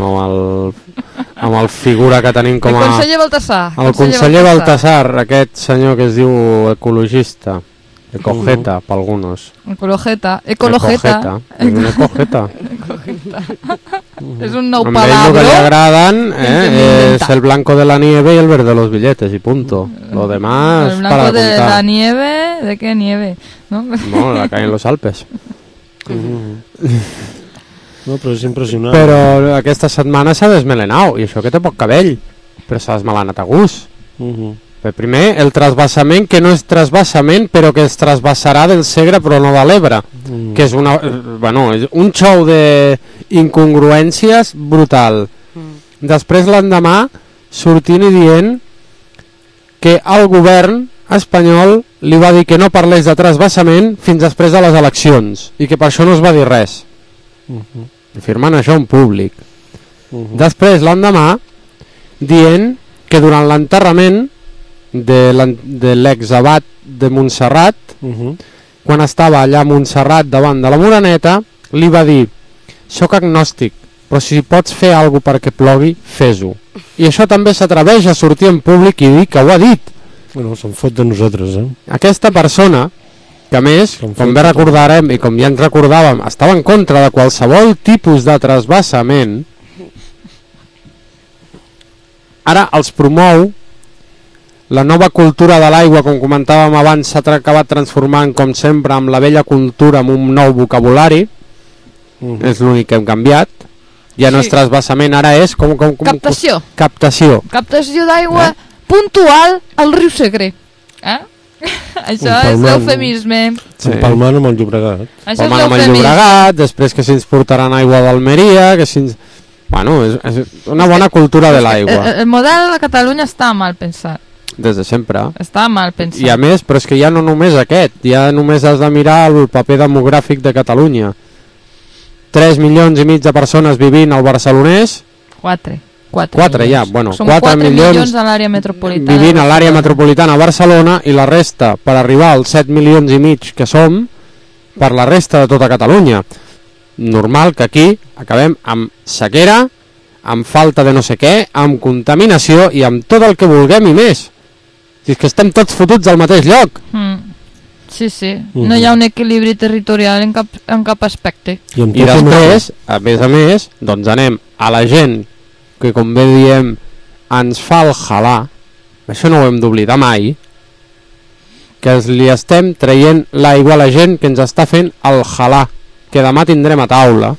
amb el figura que tenim com a... El conseller Baltasar. El conseller Baltasar, aquest senyor que es diu ecologista. Ecogeta, per algunos. Ecologeta. És un ecogeta. És un nou palabra. palabra. A ell lo que le agradan es el blanco de la nieve y el verde de los billetes y punto. Lo demás el blanco de la nieve, ¿de qué nieve? No, la que hay en los Alpes. No, però és impressionant. Però aquesta setmana s'ha desmelenat, i això que té poc cabell, però s'ha desmelenat a gust. Primer, el trasbassament, que no és trasbassament, però que es trasbassarà del Segre però no de l'Ebre, que és un xou d'incongruències brutal. Després l'endemà sortint i dient que el govern espanyol li va dir que no parlés de trasbassament fins després de les eleccions i que per això no es va dir res. Afirmant això en públic. Després l'endemà dient que durant l'enterrament de l'exabat de Montserrat, quan estava allà a Montserrat davant de la Moreneta, li va dir: soc agnòstic, però si pots fer alguna cosa perquè plogui, fes-ho. I això també s'atreveix a sortir en públic i dir que ho ha dit. Bueno, se'n fot de nosaltres, Aquesta persona, que a més, com bé recordarem i com ja ens recordàvem, estava en contra de qualsevol tipus de trasbassament, ara els promou. La nova cultura de l'aigua, com comentàvem abans, s'ha acabat transformant, com sempre, amb la vella cultura, amb un nou vocabulari. És l'únic que hem canviat. Ja no és trasbassament, ara és... Captació. Captació d'aigua puntual al riu Segre. Això és l'eufemisme. Sí. Empalmant amb el Llobregat. Això és amb el Llobregat, després que si ens portaran aigua d'Almeria, que si ens... Bueno, és una bona cultura de l'aigua. El model a Catalunya està mal pensat. Des de sempre. Està mal pensat. I a més, però és que ja no només aquest, ja només has de mirar el paper demogràfic de Catalunya. 3 milions i mig de persones vivint al barcelonès. 4 ja, bueno, són 4 milions a l'àrea metropolitana. Vivint a l'àrea metropolitana a Barcelona, i la resta, per arribar als 7 milions i mig que som, per la resta de tota Catalunya. Normal que aquí acabem amb sequera, amb falta de no sé què, amb contaminació i amb tot el que vulguem i més. És que estem tots fotuts al mateix lloc. Sí. No hi ha un equilibri territorial en cap aspecte. I després, a més, doncs anem a la gent que, com bé diem, ens fa el halà, això no ho hem d'oblidar mai, que li estem traient l'aigua a la gent que ens està fent el halà, que demà tindrem a taula.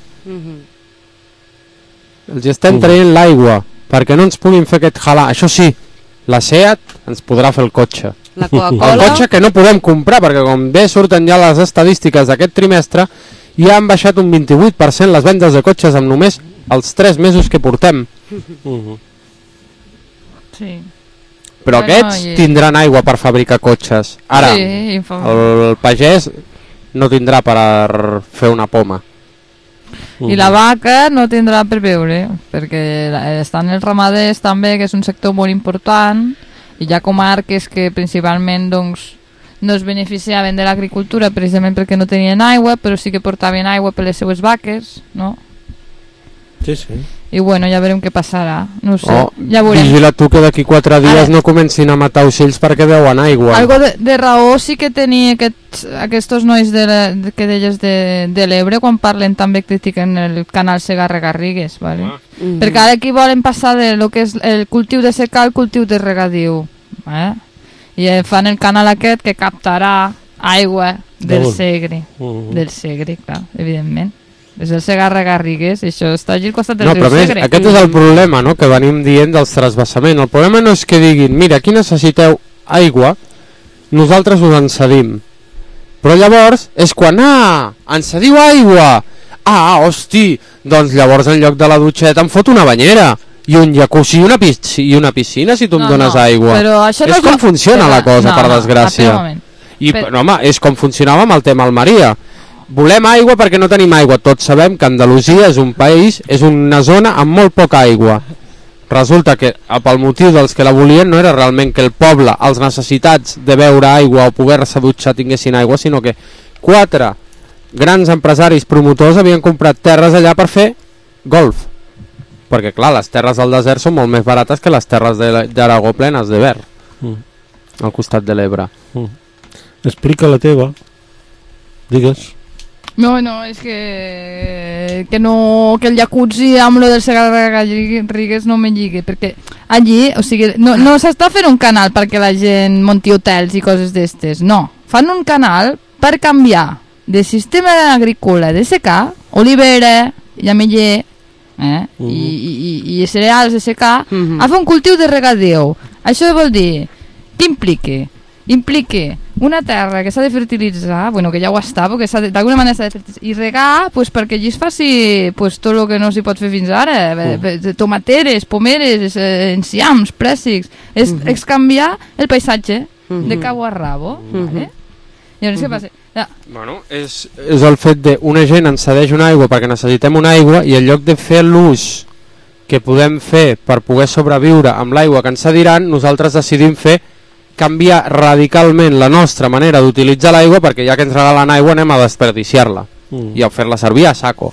Els estem traient l'aigua perquè no ens puguin fer aquest halà. Això sí, la SEAT ens podrà fer el cotxe. La Coca-Cola... El cotxe que no podem comprar, perquè com bé surten ja les estadístiques d'aquest trimestre, ja han baixat un 28% les vendes de cotxes amb només els 3 mesos que portem. Sí. Però aquests tindran aigua per fabricar cotxes. Ara, el pagès no tindrà per fer una poma. I la vaca no tindrà per beure, perquè estan els ramaders també, que és un sector molt important, i hi ha comarques que principalment doncs, no es beneficiaven de l'agricultura precisament perquè no tenien aigua, però sí que portaven aigua per les seues vaques, no? Sí. I bueno, ja veurem què passarà, no sé, ja veurem. Vigila tu que d'aquí 4 dies no comencin a matar ocells perquè veuen aigua. Algo de raó sí que tenia aquests nois que deies de l'Ebre, quan parlen també critiquen el canal Segarra-Garrigues, ¿vale? Perquè ara aquí volen passar de lo que és el cultiu de secà al cultiu de regadiu, i fan el canal aquest que captarà aigua del Segre, clar, evidentment. És el Segarra-Garrigues, això està allí al costat del riu Segre. Aquest és el problema, no?, que venim dient dels trasbassaments. El problema no és que diguin, mira, aquí necessiteu aigua, nosaltres us en cedim. Però llavors és quan, ens cediu aigua! Hosti, doncs llavors en lloc de la dutxeta em fot una banyera i un jacuzzi i una piscina si tu em dones aigua. És com funciona la cosa, per desgràcia. Però home, és com funcionava amb el tema Almeria. Volem aigua perquè no tenim aigua. Tots sabem que Andalusia és un país, és una zona amb molt poca aigua. Resulta que pel motiu dels que la volien no era realment que el poble, els necessitats de beure aigua o poder-se dutxar tinguessin aigua, sinó que 4 grans empresaris promotors havien comprat terres allà per fer golf. Perquè clar, les terres del desert són molt més barates que les terres d'Aragó plenes de verd, al costat de l'Ebre. Explica la teva, digues. No, és que el jacuzzi amb lo del Segarra-Garrigues no me lligue, perquè allí, o sigui, no s'està fent un canal perquè la gent munti hotels i coses d'estes, no. Fan un canal per canviar de sistema agrícola de secà, olivera, llameller, i cereals de secà, a fer un cultiu de regadiu. Això vol dir, què implica una terra que s'ha de fertilitzar, bueno, que ja ho està, perquè d'alguna manera s'ha de fertilitzar, i regar perquè allí es faci tot el que no s'hi pot fer fins ara, tomateres, pomeres, enciams, préssics, és canviar el paisatge de cabo a rabo, vale? Llavors què passa? Bueno, és el fet d'una gent ens cedeix una aigua perquè necessitem una aigua, i en lloc de fer l'ús que podem fer per poder sobreviure amb l'aigua que ens cediran, nosaltres decidim canviar radicalment la nostra manera d'utilitzar l'aigua, perquè ja que ens regalen aigua anem a desperdiciar-la i a fer-la servir a saco.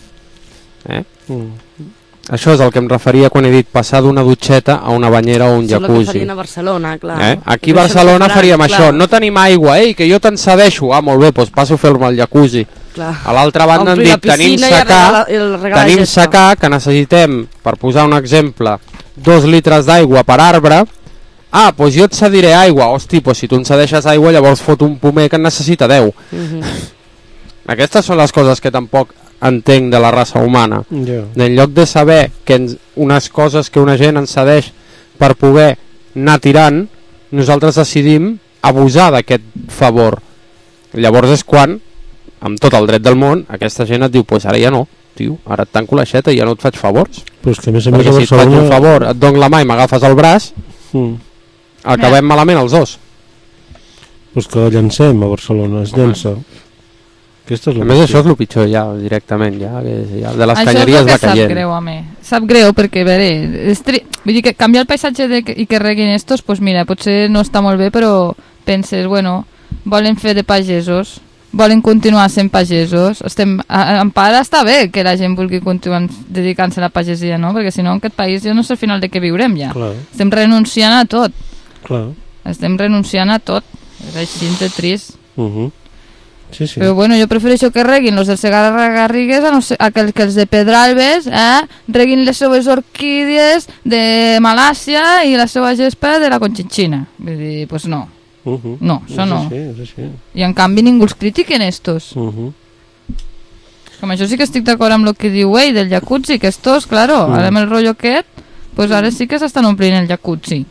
Això és el que em referia quan he dit passar d'una dutxeta a una banyera o un jacuzzi. Això és el que farien a Barcelona, clar. Aquí a Barcelona faríem això, no tenim aigua, que jo te'n cedeixo, molt bé, doncs passo a fer-me el jacuzzi. A l'altra banda han dit, tenim secà, que necessitem, per posar un exemple, 2 litres d'aigua per arbre. Doncs jo et cediré aigua. Hosti, si tu em cedeixes aigua, llavors fot un pomer que en necessita 10. Aquestes són les coses que tampoc entenc de la raça humana. En lloc de saber que unes coses que una gent ens cedeix per poder anar tirant, nosaltres decidim abusar d'aquest favor. Llavors és quan, amb tot el dret del món, aquesta gent et diu, pues ara ja no, tio, ara et tanco l'aixeta i ja no et faig favors. Però és que a més perquè si et faig un favor, et dono la mà i m'agafes el braç, acabem malament els dos. Pues que llancem a Barcelona, es llança. A més això és el pitjor ja, directament, ja de les canyeries va caient. Això és el que sap greu a mi. Sap greu perquè, a veure, vull dir que canviar el paisatge i que reguin estos, pues mira, potser no està molt bé, però penses, bueno, volen fer de pagesos, volen continuar sent pagesos. En part està bé que la gent vulgui continuar dedicant-se a la pagesia, no? Perquè si no, en aquest país jo no sé al final de què viurem ja. Clar. Estem renunciant a tot. Clar. Estem renunciant a tot. És així de trist. Sí, sí. Però bueno, jo prefereixo que reguin los del Segarra-Garrigues a que els de Pedralbes reguin les seues orquídies de Malàcia i la seva gespa de la Conchinchina. Vull dir, pues no. No, això no. És així. I en canvi ningú els critiquen estos. Com això sí que estic d'acord amb el que diu ell del jacuzzi, que estos, claro, ara amb el rotllo aquest, pues ara sí que s'estan omplint el jacuzzi.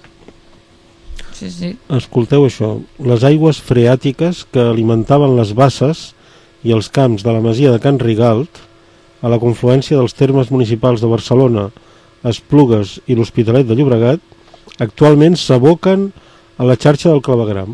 Sí, sí. Escolteu això, les aigües freàtiques que alimentaven les basses i els camps de la masia de Can Rigalt, a la confluència dels termes municipals de Barcelona, Esplugues i l'Hospitalet de Llobregat, actualment s'aboquen a la xarxa del clavegueram,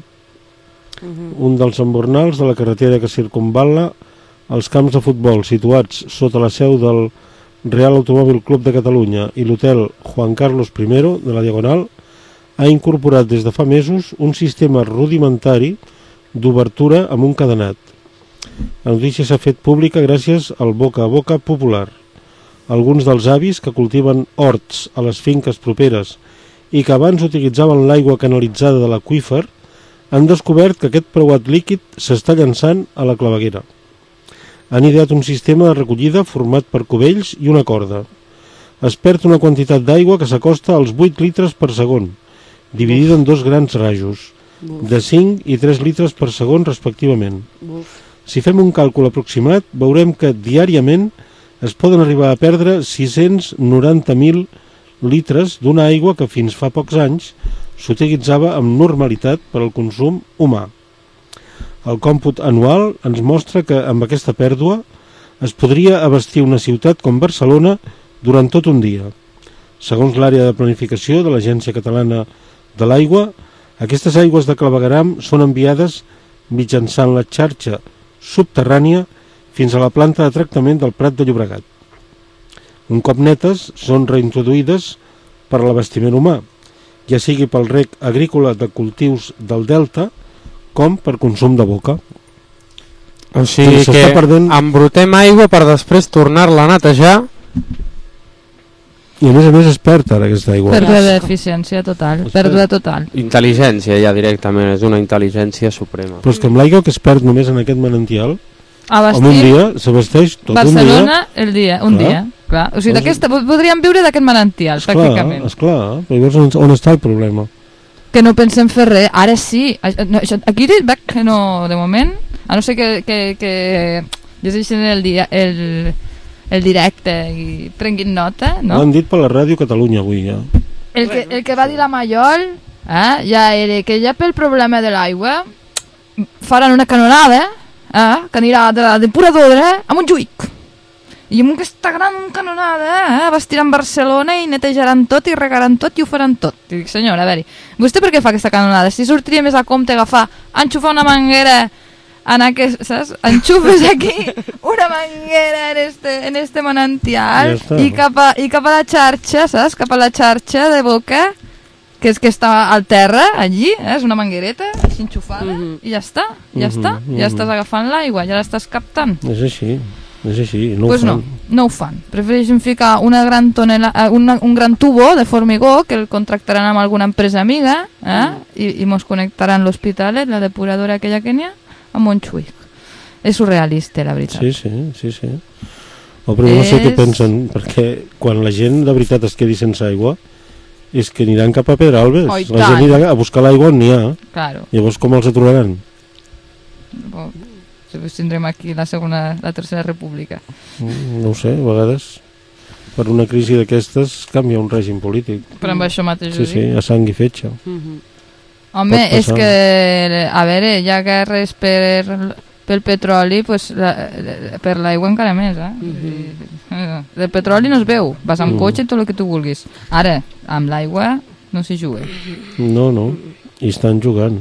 un dels embornals de la carretera que circumval·la els camps de futbol situats sota la seu del Real Automòbil Club de Catalunya i l'hotel Juan Carlos I de la Diagonal, ha incorporat des de fa mesos un sistema rudimentari d'obertura amb un cadenat. La notícia s'ha fet pública gràcies al boca a boca popular. Alguns dels avis que cultiven horts a les finques properes i que abans utilitzaven l'aigua canalitzada de l'aqüífer han descobert que aquest preuat líquid s'està llançant a la claveguera. Han ideat un sistema de recollida format per cubells i una corda. Es perd una quantitat d'aigua que s'acosta als 8 litres per segon, dividida en dos grans rajos, de 5 i 3 litres per segon respectivament. Si fem un càlcul aproximat, veurem que diàriament es poden arribar a perdre 690.000 litres d'una aigua que fins fa pocs anys s'utilitzava amb normalitat per al consum humà. El còmput anual ens mostra que amb aquesta pèrdua es podria abastir una ciutat com Barcelona durant tot un dia. Segons l'àrea de planificació de l'Agència Catalana de l'Aigua, aquestes aigües de clavegueram són enviades mitjançant la xarxa subterrània fins a la planta de tractament del Prat de Llobregat. Un cop netes, són reintroduïdes per a l'abastiment humà, ja sigui pel reg agrícola de cultius del delta com per consum de boca. O sigui que embrutem aigua per després tornar-la a netejar. I a més es perd ara aquesta aigua. Pèrdua d'eficiència total, pèrdua total. Intel·ligència ja directament, és una intel·ligència suprema. Però és que amb l'aigua que es perd només en aquest manantial, en un dia s'abasteix tot Barcelona un dia. Un dia, clar. O sigui, podríem viure d'aquest manantial, pràcticament. Esclar, però llavors on està el problema? Que no pensem fer res, ara sí. Aquí veig que no, de moment, a no ser que llegeixin el directe i prenguin nota, no? Ho han dit per la Ràdio Catalunya avui, ja. El que va dir la Maiol, ja era que ja pel problema de l'aigua faran una canonada, que anirà de la depuradora a Montjuïc. I amb aquesta gran canonada bastiran Barcelona i netejaran tot i regaran tot i ho faran tot. I dic, senyora, a veure, vostè per què fa aquesta canonada? Si sortiria més a compte agafar, enxufar una manguera saps? Enxufes aquí una manguera en este manantial i cap a la xarxa, saps? Cap a la xarxa de boca que és que està al terra allí, és una manguereta així enxufada i ja està, ja estàs agafant l'aigua, ja l'estàs captant. És així, no pues ho fan. No ho fan, prefereixen ficar un gran tubo de formigó que el contractaran amb alguna empresa amiga i mos connectaran l'Hospitalet, la depuradora aquella que n'hi ha, a Montjuïc. És surrealista, la veritat. Sí. Però no sé què pensen, perquè quan la gent de veritat es quedi sense aigua és que aniran cap a Pedralbes. La gent anirà a buscar l'aigua on n'hi ha. Claro. Llavors com els aturaran? Tindrem aquí la tercera república. No ho sé, a vegades per una crisi d'aquestes canvia un règim polític. Però amb això mateix sí, a sang i fetge. Home, és que, a veure, ja que res pel petroli, pues, per l'aigua encara més, El petroli no es veu, vas amb cotxe tot el que tu vulguis. Ara, amb l'aigua no s'hi juga. No, i estan jugant.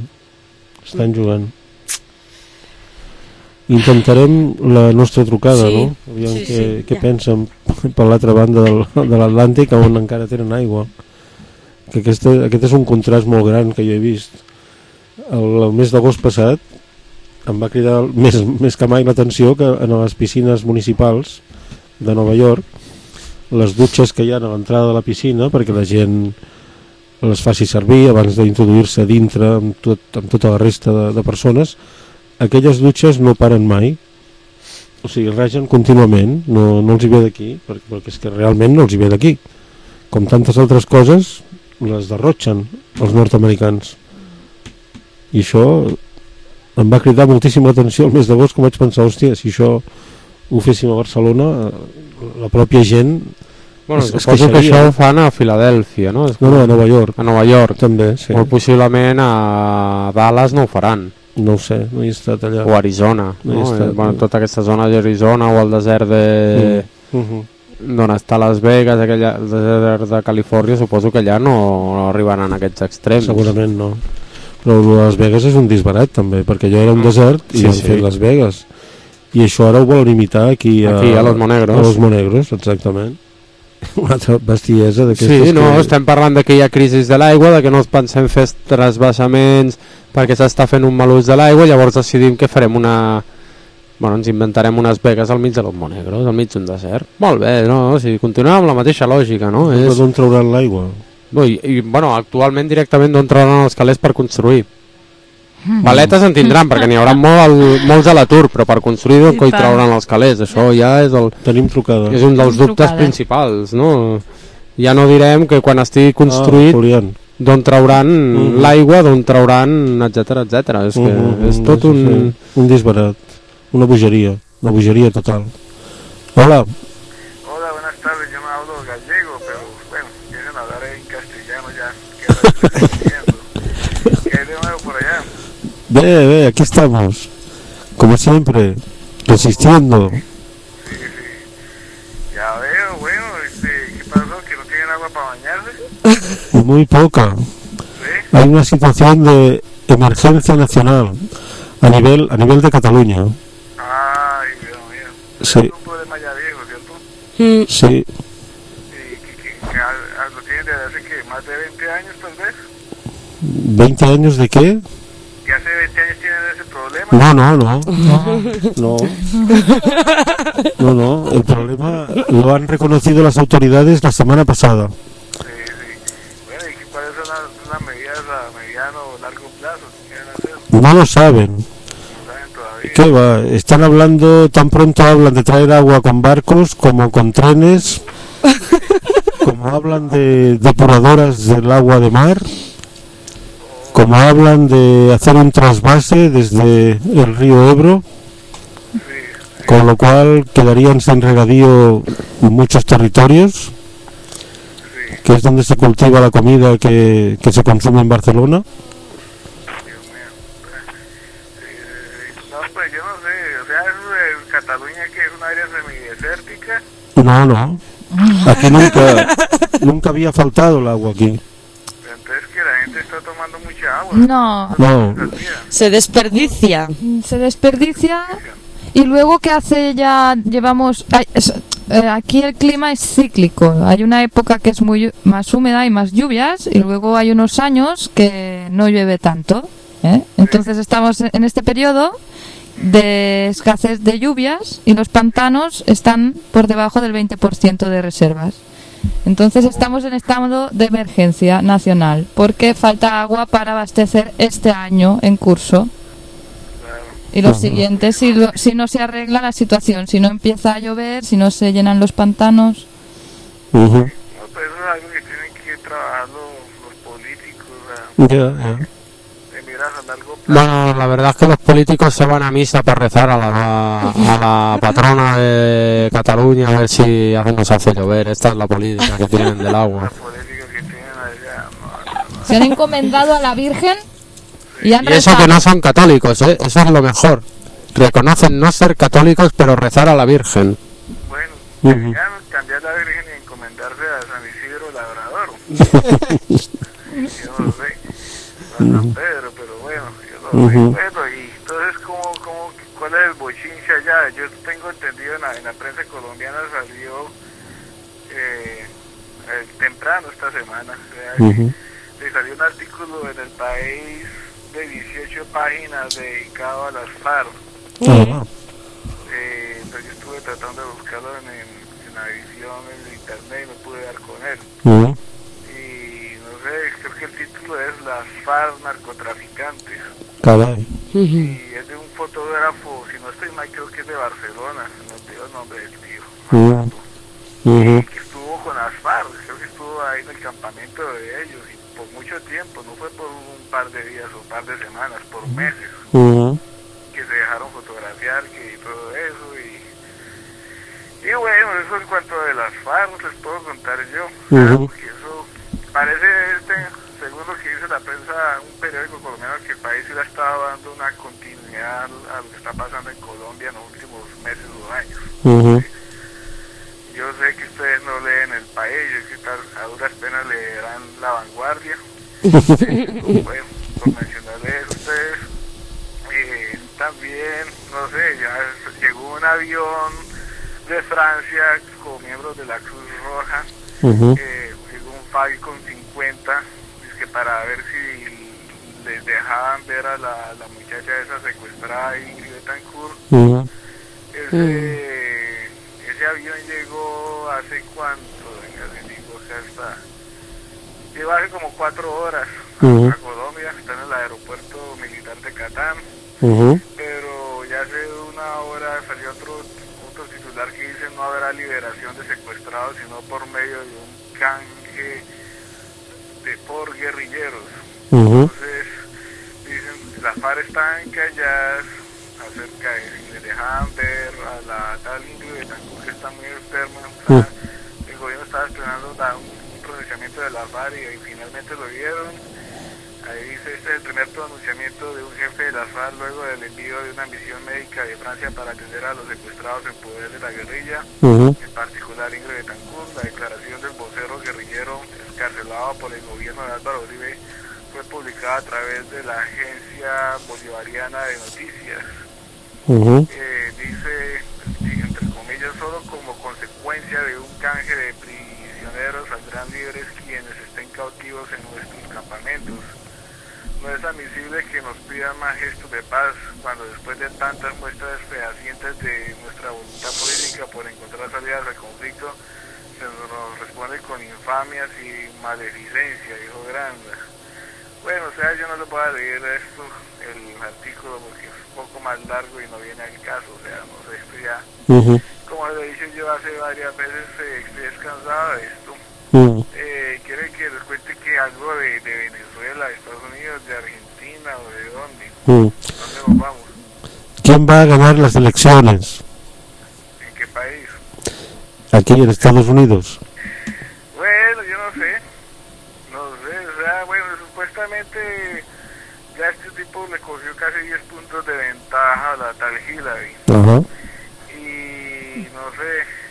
Intentarem la nostra trucada, sí. no? Aviam què pensen per l'altra banda de l'Atlàntic, on encara tenen aigua. Que aquest és un contrast molt gran que jo he vist. El mes d'agost passat em va cridar més que mai l'atenció que en les piscines municipals de Nova York, les dutxes que hi ha a l'entrada de la piscina, perquè la gent les faci servir abans d'introduir-se dintre amb tota la resta de persones, aquelles dutxes no paren mai, o sigui, ragen contínuament, no els hi ve d'aquí, perquè és que realment no els hi ve d'aquí, com tantes altres coses les derrotxen els nord-americans, i això em va cridar moltíssima atenció el mes d'agost, com vaig pensar, hòstia, si això ho féssim a Barcelona, la pròpia gent suposo que això ho fan a Filadèlfia, no? No, a Nova York. A Nova York també, sí. O possiblement a Dallas no ho faran. No ho sé, no hi he estat allà. O Arizona, no? Bueno, tota aquesta zona d'Arizona o el desert d'on està Las Vegas, el desert de Califòrnia, suposo que allà no arribaran a aquests extrems. Segurament no. Però Las Vegas és un disbarat també, perquè allò era un desert i han fet Las Vegas. I això ara ho volen imitar aquí a Los Monegros. A Los Monegros, exactament. Una altra bestiesa d'aquestes. Sí, no, estem parlant que hi ha crisi de l'aigua, de que no es pensem fer trasbassaments perquè s'està fent un mal ús de l'aigua, llavors decidim que farem ens inventarem unes Vegas al mig de Los Monegros, al mig d'un desert. Molt bé, no? O sigui, continuem amb la mateixa lògica, no? Però d'on trauran l'aigua? Actualment directament d'on trauran els calés per construir. Valetes en tindran, perquè n'hi haurà molts a l'atur, però per construir d'on coi trauran els calés, això ja és Tenim trucada. És un dels dubtes principals, no? Ja no direm que quan estigui construït d'on trauran l'aigua, d'on trauran, etcètera. És que és tot un disbarat, una bogeria total. Hola. Hola, buenas tardes, yo no hablo gallego, pero bueno, quieren hablar en castellano ya, ¿qué hay de nuevo por allá? Ve, aquí estamos, como siempre, resistiendo. Sí, ya veo, bueno, ¿qué pasó? ¿Que no tienen agua para bañarse? Muy poca. ¿Sí? Hay una situación de emergencia nacional a nivel de Cataluña. Ay, Dios mío. Sí. Es un problema ya viejo, ¿cierto? Sí. ¿Y lo tienen desde hace qué? ¿Más de 20 años tal vez? ¿20 años de qué? ¿Que hace 20 años tienen ese problema? No, el problema lo han reconocido las autoridades la semana pasada. Sí. Bueno, ¿y cuáles son las medidas a mediano o largo plazo que quieren hacer? No lo saben. No saben todavía. ¿Qué va? Están hablando, tan pronto hablan de traer agua con barcos como con trenes, como hablan de depuradoras del agua de mar, como hablan de hacer un trasvase desde el río Ebro, con lo cual quedarían sin regadío muchos territorios, que es donde se cultiva la comida que se consume en Barcelona. Dios mío. No, pues yo no sé, o sea, es en Cataluña, que es un área semidesértica. No. Aquí nunca había faltado el agua aquí. Entonces que la gente está tomando mucha agua. No. Se desperdicia. Y luego, ¿qué hace? Ya llevamos... aquí el clima es cíclico. Hay una época que es más húmeda y más lluvias, y luego hay unos años que no llueve tanto. Entonces estamos en este periodo de escasez de lluvias y los pantanos están por debajo del 20% de reservas. Entonces estamos en estado de emergencia nacional porque falta agua para abastecer este año en curso. Y los siguientes, si no se arregla la situación, si no empieza a llover, si no se llenan los pantanos. No, pues eso es algo que tienen que trabajar los políticos. Bueno, la verdad es que los políticos se van a misa para rezar a la patrona de Cataluña a ver si nos hace llover. Esta es la política que tienen del agua. ¿Se han encomendado a la Virgen? Y han Y eso rezado. que no son católicos, ¿eh? Eso es lo mejor. Reconocen no ser católicos, pero rezar a la Virgen. Bueno, Ujú. deberían cambiar la Virgen y encomendarse a San Isidro Labrador. Yo no sé, a San Pedro, pero bueno, yo no sé. Bueno, y entonces, ¿cuál es el bochinche allá? Yo tengo entendido en la prensa colombiana salió temprano esta semana, o sea, le salió un artículo en El País de 18 páginas dedicado a las FARC. Entonces yo estuve tratando de buscarlo en la edición en internet y no pude dar con él. Y no sé, creo que el título es Las FARC narcotraficantes. Caray. Y es de un fotógrafo, si no estoy mal, creo que es de Barcelona, no tengo el nombre del tío. No me acuerdo. Que estuvo con las FARC, creo que estuvo ahí en el campamento de ellos y por mucho tiempo, no fue por un par de días o un par de semanas, por meses, que se dejaron fotografiar y todo eso. Y bueno, eso en cuanto de las FARC les puedo contar yo, porque eso parece, según lo que dice la prensa, un periódico colombiano, que el país sí le ha estado dando una continuidad a lo que está pasando en Colombia en los últimos meses o años. Yo sé que ustedes no leen El País, yo sé que a duras penas leerán La Vanguardia. Bueno, por mencionarles eso, ustedes también, no sé, ya llegó un avión de Francia con miembros de la Cruz Roja, llegó un Falcon 50, es que para ver si les dejaban ver a la muchacha esa secuestrada, Ingrid Betancourt. Ese avión llegó hace cuánto, venga, les digo que hasta llegó hace como 4 horas a Colombia, está en el aeropuerto militar de Catán, pero ya hace una hora salió otro titular que dice no habrá liberación de secuestrados sino por medio de un canje por guerrilleros. Entonces dicen, las FARC están calladas acerca de si le dejaban ver a la tal Ingrid Betancourt, que está muy enferma. El gobierno estaba esperando un pronunciamiento de la FARC y finalmente lo dieron. Ahí dice, este es el primer pronunciamiento de un jefe de la FARC luego del envío de una misión médica de Francia para atender a los secuestrados en poder de la guerrilla, en particular Ingrid Betancourt. La declaración del vocero guerrillero excarcelado por el gobierno de Álvaro Uribe fue publicada a través de la agencia bolivariana de noticias. Dice, entre comillas, solo como consecuencia de un canje de prisioneros saldrán libres quienes estén cautivos en nuestros campamentos. No es admisible que nos pidan más gestos de paz cuando después de tantas muestras fehacientes de nuestra voluntad política por encontrar salidas al conflicto, se nos responde con infamias y maleficencia, dijo Granda. Bueno, o sea, yo no le voy a leer esto, el artículo, porque es un poco más largo y no viene al caso, o sea, no sé, esto ya, como lo he dicho yo hace varias veces, estoy descansado de esto. ¿Quiere que les cuente que algo de Venezuela, de Estados Unidos, de Argentina o de dónde? ¿Dónde nos vamos? ¿Quién va a ganar las elecciones? ¿En qué país? Aquí en Estados Unidos. Bueno, yo no sé, o sea, bueno, supuestamente ya este tipo le cogió casi 10 puntos de ventaja a la tal Hillary. Y no sé,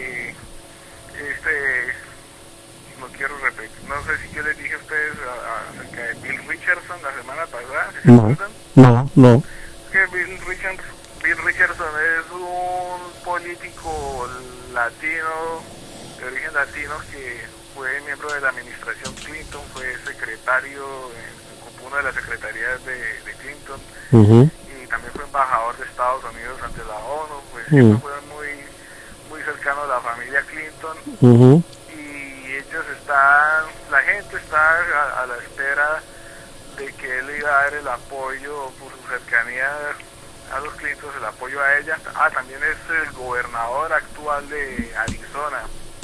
no quiero repetir, no sé si yo les dije a ustedes acerca de Bill Richardson la semana pasada, ¿se acuerdan? No. Que Bill Richardson es un político latino, de origen latino, que fue miembro de la administración Clinton, fue secretario, ocupó una de las secretarías de Clinton, y también fue embajador de Estados Unidos ante la ONU, pues siempre fue muy cercano a la familia Clinton. Y ellos la gente está a la espera de que él iba a dar el apoyo por su cercanía a los Clinton, el apoyo a ella. También es el gobernador actual de Arizona.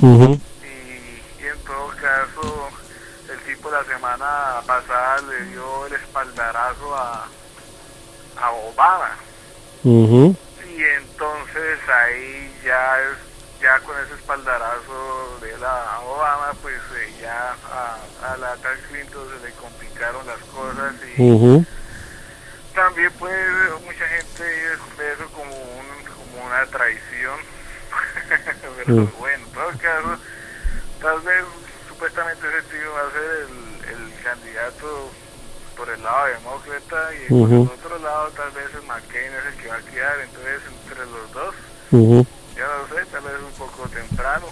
Y en todo caso, el tipo la semana pasada le dio el espaldarazo a Obama. Y entonces ahí ya con ese espaldarazo de a Obama, pues ya a la tal Clinton se le complicaron las cosas y también puede mucha gente ve eso como una traición. Pero bueno, en todo caso, tal vez supuestamente ese tío va a ser el candidato por el lado demócrata y por el otro lado tal vez el McCain es el que va a quedar. Entonces entre los dos, yo no sé, tal vez un poco temprano.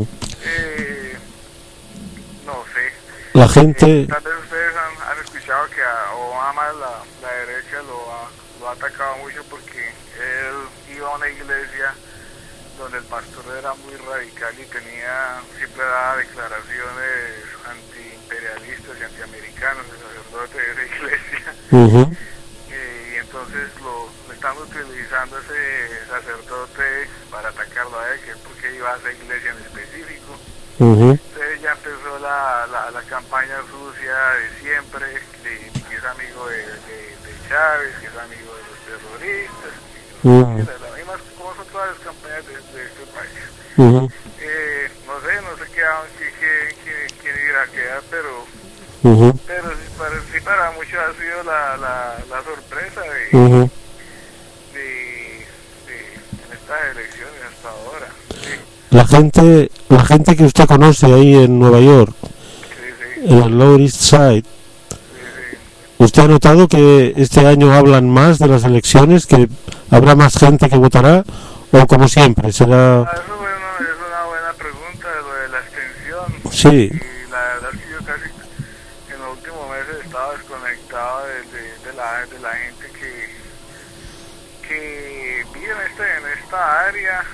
No sé. La gente... tal vez ustedes han escuchado que a Obama la derecha lo ha atacado mucho porque él iba a una iglesia donde el pastor era muy radical y siempre daba declaraciones antiimperialistas y antiamericanos, el sacerdote de esa iglesia. Y entonces lo están utilizando ese sacerdote para atacarlo a él, que es porque iba a esa iglesia en específico. Entonces ya empezó la campaña sucia de siempre, que es amigo de Chávez, que es amigo de los terroristas, las mismas como son todas las campañas de este país. No sé quién irá a quedar, pero sí para muchos ha sido la sorpresa de en estas elecciones hasta ahora. La gente que usted conoce ahí en Nueva York, en el Lower East Side, ¿usted ha notado que este año hablan más de las elecciones, que habrá más gente que votará, o como siempre será? Eso es una buena pregunta, lo de la abstención. Sí. Y la verdad es que yo casi en los últimos meses estaba desconectado de la gente que vive en esta área.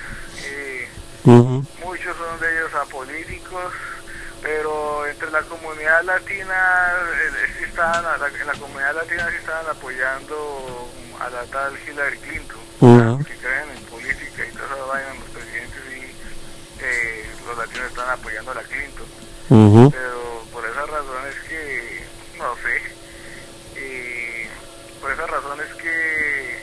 Muchos son de ellos apolíticos, pero entre la comunidad latina en la comunidad latina sí estaban apoyando a la tal Hillary Clinton, que creen en política y todas esas vainas, los presidentes y los latinos están apoyando a la Clinton. Pero por esas razones que no sé, por esas razones que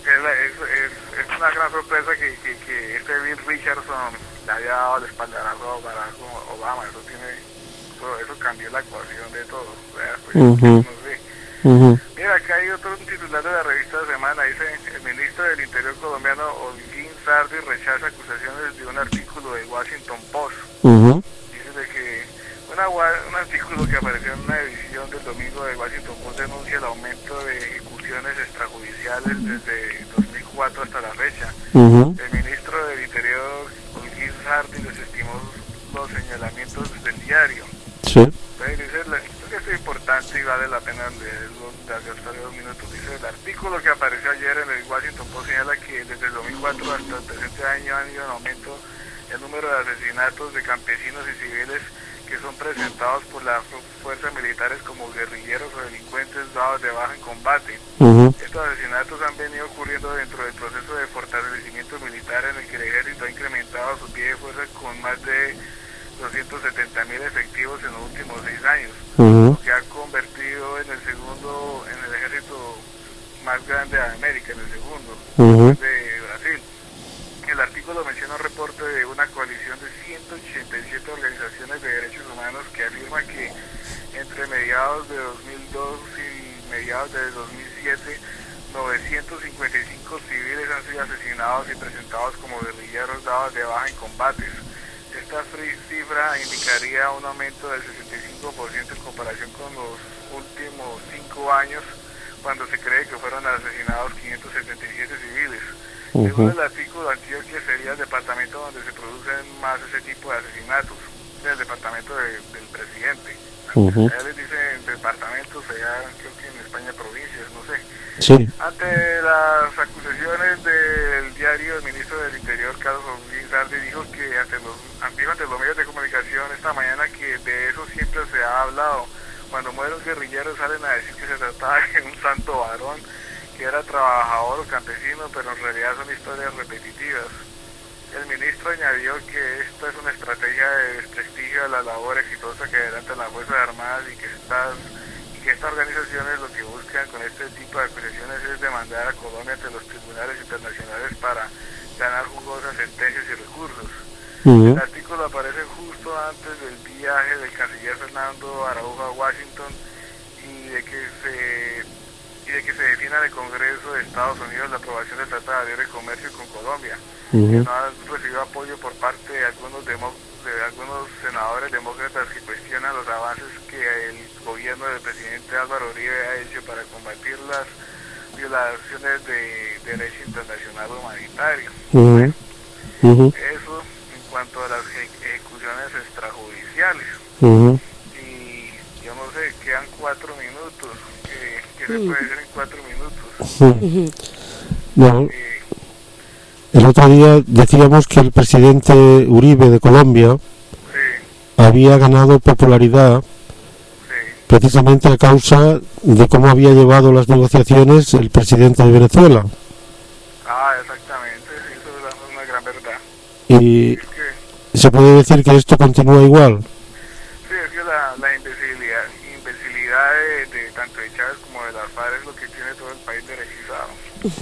es una gran sorpresa que este Bill Richardson le haya dado el espaldarazo a Barack Obama. Eso cambió la ecuación de todo. Pues, no sé. Mira, acá hay otro titular de la revista de Semana. Dice: el ministro del Interior colombiano Holguín Sardi rechaza acusaciones de un artículo de Washington Post. Dice de que un artículo que apareció en una edición del domingo de Washington Post denuncia el aumento de ejecuciones extrajudiciales desde 2004 hasta la fecha. El ministro del Interior Holguín Sardi desestimó los señalamientos del diario. Entonces dice, esto que es importante y vale la pena leerlo, gastar 2 minutos. Dice: el artículo que apareció ayer en el Washington Post señala que desde el 2004 hasta el presente año han ido en aumento el número de asesinatos de campesinos y civiles que son presentados por las fuerzas militares como guerrilleros o delincuentes dados de baja en combate. Estos asesinatos han venido ocurriendo dentro del proceso de fortalecimiento militar en el que el ejército ha incrementado su pie de fuerza con más de 270.000 efectivos en los últimos 6 años, lo que ha convertido en el ejército más grande de América, en el segundo, de Brasil. El artículo menciona un reporte de una coalición de 187 organizaciones de derechos humanos que afirma que entre mediados de 2002 y mediados de 2007, 955 civiles han sido asesinados y presentados como guerrilleros dados de baja en combates. Esta cifra indicaría un aumento del 65% en comparación con los últimos 5 años, cuando se cree que fueron asesinados 577 civiles. Según el artículo, Antioquia sería el departamento donde se producen más ese tipo de asesinatos, el departamento del presidente. Allá les dicen departamentos, allá creo que en España provincias, no sé. Ante las acusaciones del diario, el ministro del Interior, Carlos Holguín Sardi, dijo ante los medios de comunicación esta mañana que de eso siempre se ha hablado. Cuando mueren guerrilleros salen a decir que se trataba de un santo varón, que era trabajador o campesino, pero en realidad son historias repetitivas. El ministro añadió que esta es una estrategia de desprestigio a la labor exitosa que adelantan las Fuerzas Armadas y que estas organizaciones lo que buscan con este tipo de acusaciones es demandar a Colombia ante los tribunales internacionales para ganar jugosas sentencias y recursos. El artículo aparece justo antes del viaje del canciller Fernando Araujo a Washington y de que pide que se defina en el Congreso de Estados Unidos la aprobación del Tratado de Libre Comercio con Colombia, que no ha recibido apoyo por parte de algunos senadores demócratas que cuestionan los avances que el gobierno del presidente Álvaro Uribe ha hecho para combatir las violaciones de derecho internacional humanitario. Eso en cuanto a las ejecuciones extrajudiciales. Y yo no sé, quedan 4 minutos. ¿Qué se puede hacer en 4 minutos? No. El otro día decíamos que el presidente Uribe de Colombia había ganado popularidad precisamente a causa de cómo había llevado las negociaciones el presidente de Venezuela. Exactamente, sí, eso es una gran verdad. Y se puede decir que esto continúa igual. Sí, es que la imbecilidad de tanto de Chávez como de las FARC es lo que tiene todo el país derechizado.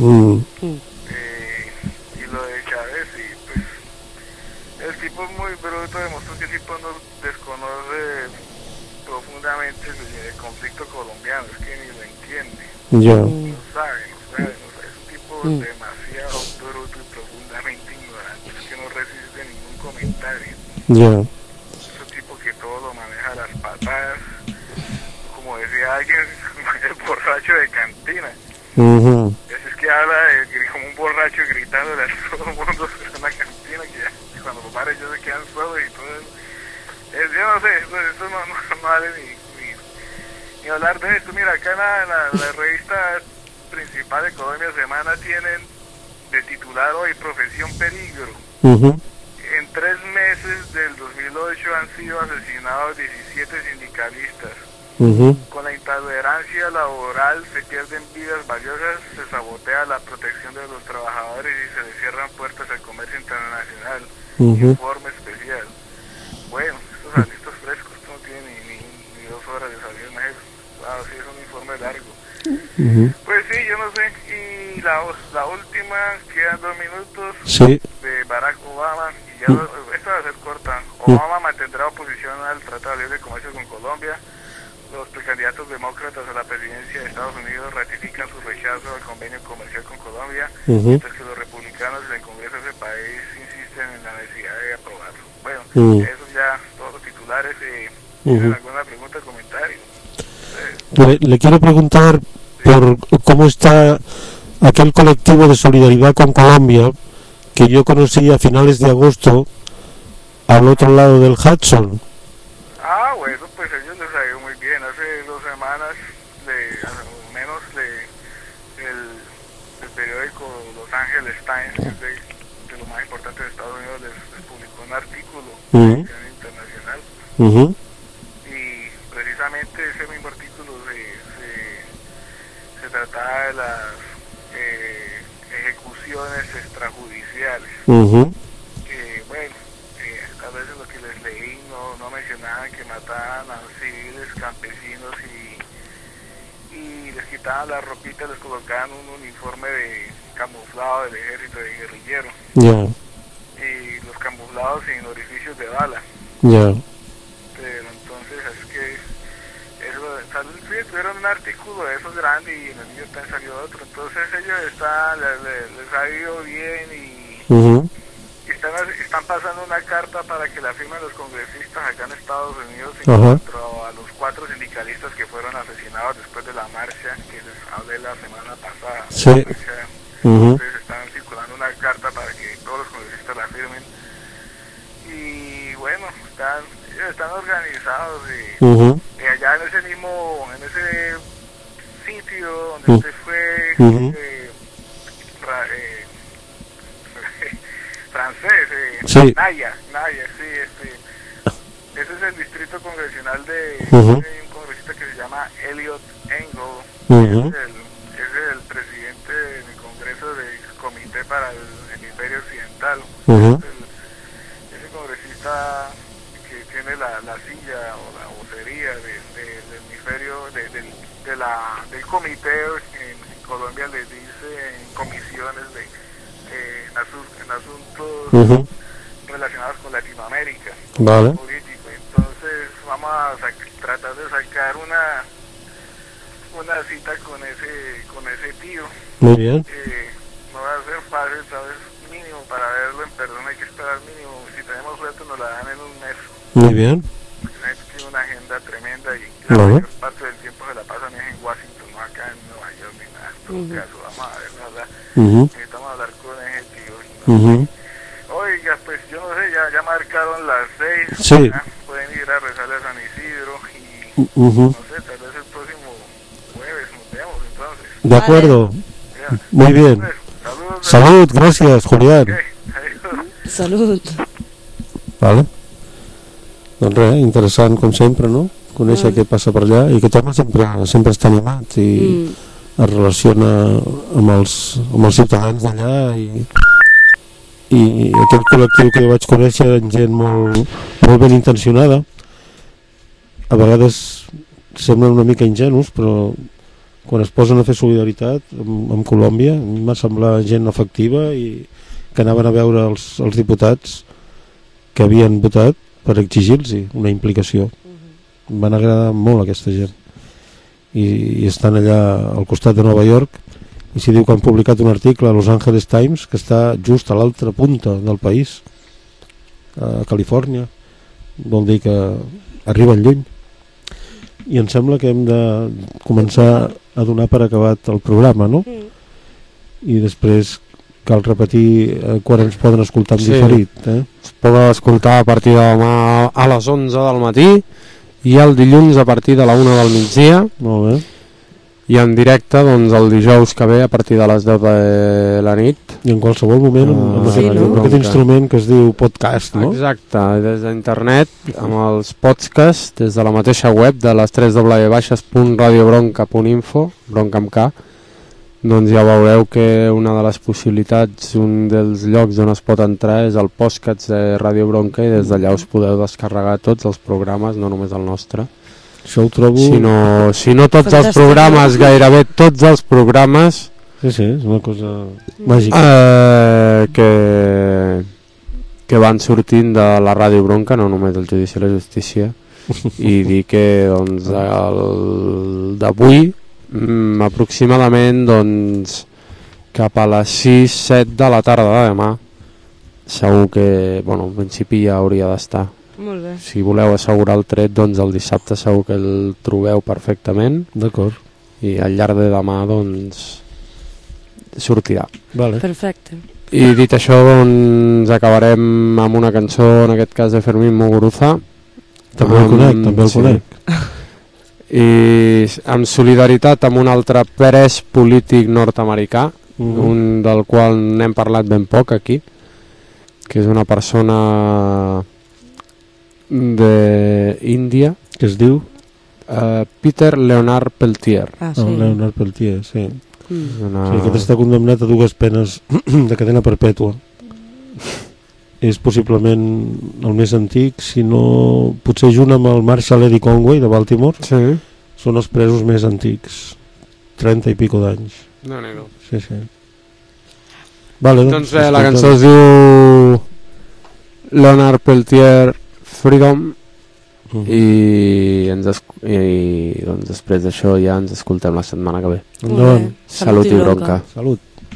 Y lo de Chávez, sí, pues el tipo es muy bruto, demostró que el tipo no desconoce profundamente el conflicto colombiano, es que ni lo entiende. No sabe, es un tipo demasiado bruto y profundamente ignorante, es que no resiste ningún comentario. Es un tipo que todo lo maneja a las patadas, como decía alguien, el borracho de cantina. Es que habla como un borracho gritándole a todo el mundo en una cantina que cuando los bares ya se quedan solos y todo eso. Yo no sé, eso no vale ni hablar de esto. Mira, acá en la revista principal de Colombia Semana tienen de titular hoy Profesión Peligro. En 3 meses del 2008 han sido asesinados 17 sindicalistas. Con la intolerancia laboral se pierden vidas valiosas, se sabotea la protección de los trabajadores y se les cierran puertas al comercio internacional. Informe especial. Bueno, estos frescos no tienen ni 2 horas de salir en eso. Wow, sí, es un informe largo. Pues sí, yo no sé. Y la última, quedan 2 minutos, de Barack Obama. Y ya esta va a ser corta. Obama mantendrá oposición al Tratado de Libre Comercio con Colombia. Los precandidatos demócratas a la presidencia de Estados Unidos ratifican su rechazo al convenio comercial con Colombia, mientras que los republicanos en el Congreso de ese país insisten en la necesidad de aprobarlo. Bueno, eso ya, todos los titulares. ¿Tienen alguna pregunta o comentario? Le quiero preguntar por cómo está aquel colectivo de solidaridad con Colombia que yo conocí a finales de agosto al otro lado del Hudson. Bueno, pues ellos les ha ido muy bien. Hace 2 semanas, al menos el periódico Los Angeles Times, que es de lo más importante de Estados Unidos, les publicó un artículo internacional. Y precisamente ese mismo artículo se trataba de las ejecuciones extrajudiciales. Bueno, a veces lo que les leí no mencionaban que mataban a civiles, campesinos y les quitaban la ropita, les colocaban un uniforme de camuflado del ejército de guerrillero. Y los camuflados sin orificios de bala. Pero entonces es que tuvieron un artículo de esos grandes y en el New York Times salió otro. Entonces ellos les ha ido bien y están pasando una carta para que la firmen los congresistas acá en Estados Unidos en cuanto a los 4 sindicalistas que fueron asesinados después de la marcha que les hablé la semana pasada. Entonces están circulando una carta para que todos los congresistas la firmen. Y bueno, están organizados y allá en ese sitio donde usted fue francés, Naya, ese es el distrito congresional de un congresista que se llama Elliot Engel, es el presidente del Congreso del Comité para el Hemisferio Occidental. Ese congresista que tiene la silla o la vocería del hemisferio del comité en Colombia, les dice en comisiones en asuntos relacionados con Latinoamérica, político. Entonces vamos a tratar de sacar una cita con tío. Muy bien. No va a ser fácil, ¿sabes? Mínimo para verlo en persona hay que esperar mínimo. Si tenemos suerte nos la dan en un mes. Muy bien. Tiene una agenda tremenda y la Claro. mayor parte del tiempo se la pasan en Washington, no acá en Nueva York ni nada. En todo caso, vamos a ver, ¿verdad? Necesitamos hablar con ese tío. Oiga, pues yo no sé, ya marcaron las 6. Sí. Pueden ir a rezarle a San Isidro y no sé, tal vez el próximo jueves nos vemos entonces. De acuerdo. Ya. Muy bien. Pues, saludos. Salud, gràcies, Julián. Adiós. Salut. Vale. Doncs res, interessant com sempre, no? Conèixer què passa per allà, i aquest home sempre està animat i es relaciona amb els ciutadans d'allà i aquest col·lectiu que jo vaig conèixer en gent molt ben intencionada, a vegades semblen una mica ingenus, però quan es posen a fer solidaritat amb Colòmbia m'ha semblat gent efectiva i que anaven a veure els diputats que havien votat per exigir-los una implicació. Em van agradar molt aquesta gent i estan allà al costat de Nova York, i s'hi diu que han publicat un article a Los Angeles Times que està just a l'altra punta del país, a Califòrnia. Vol dir que arriben lluny, i em sembla que hem de començar a donar per acabat el programa, no? I després cal repetir quan ens poden escoltar en diferit. Es poden escoltar a partir de demà a les 11 del matí i el dilluns a partir de la 1 del migdia. Molt bé. I en directe doncs el dijous que ve a partir de les 10 de la nit. I en qualsevol moment amb aquest instrument que es diu podcast, no? Exacte, des d'internet amb els podcasts, des de la mateixa web de les 3w.radiobronca.info, bronca amb K. Doncs ja veureu que una de les possibilitats, un dels llocs on es pot entrar és el podcast de Ràdio Bronca, i des d'allà us podeu descarregar tots els programes, no només el nostre. Això ho trobo... Si no tots els programes, gairebé tots els programes... Sí, és una cosa màgica. Que van sortint de la Ràdio Bronca, no només del Judici i la Justícia, i dir que doncs, el d'avui aproximadament doncs, cap a les 6-7 de la tarda de demà segur que en principi ja hauria d'estar. Molt bé. Si voleu assegurar el tret, doncs el dissabte segur que el trobeu perfectament. D'acord. I al llarg de demà doncs sortirà. Vale. Perfecte. I dit això, doncs acabarem amb una cançó, en aquest cas de Fermín Muguruza. També el conec. I en solidaritat amb un altre pres polític nord-americà, un del qual n'hem parlat ben poc aquí, que és una persona d'Índia, que es diu Peter Leonard Peltier. Leonard Peltier, sí. Sí, aquest està condemnat a 2 penes de cadena perpètua. És possiblement el més antic, si no, potser junt amb el Marshall Eddie Conway de Baltimore, són els presos més antics, 30 i pico d'anys. No. Sí. Vale, doncs bé, la cançó es diu Leonard Peltier Freedom, i doncs després d'això ja ens escoltem la setmana que ve. Endavant. Salut i bronca. Salut.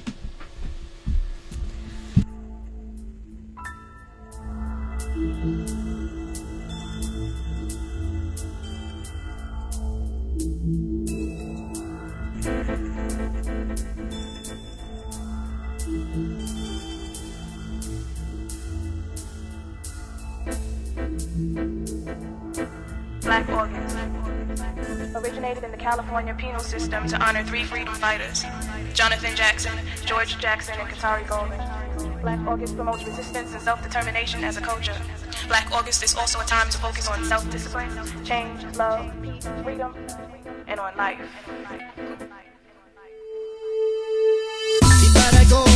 Black August originated in the California penal system to honor 3 freedom fighters, Jonathan Jackson, George Jackson, and Katari Goldman. Black August promotes resistance and self-determination as a culture. Black August is also a time to focus on self-discipline, change, love, peace, freedom, and on life. Y para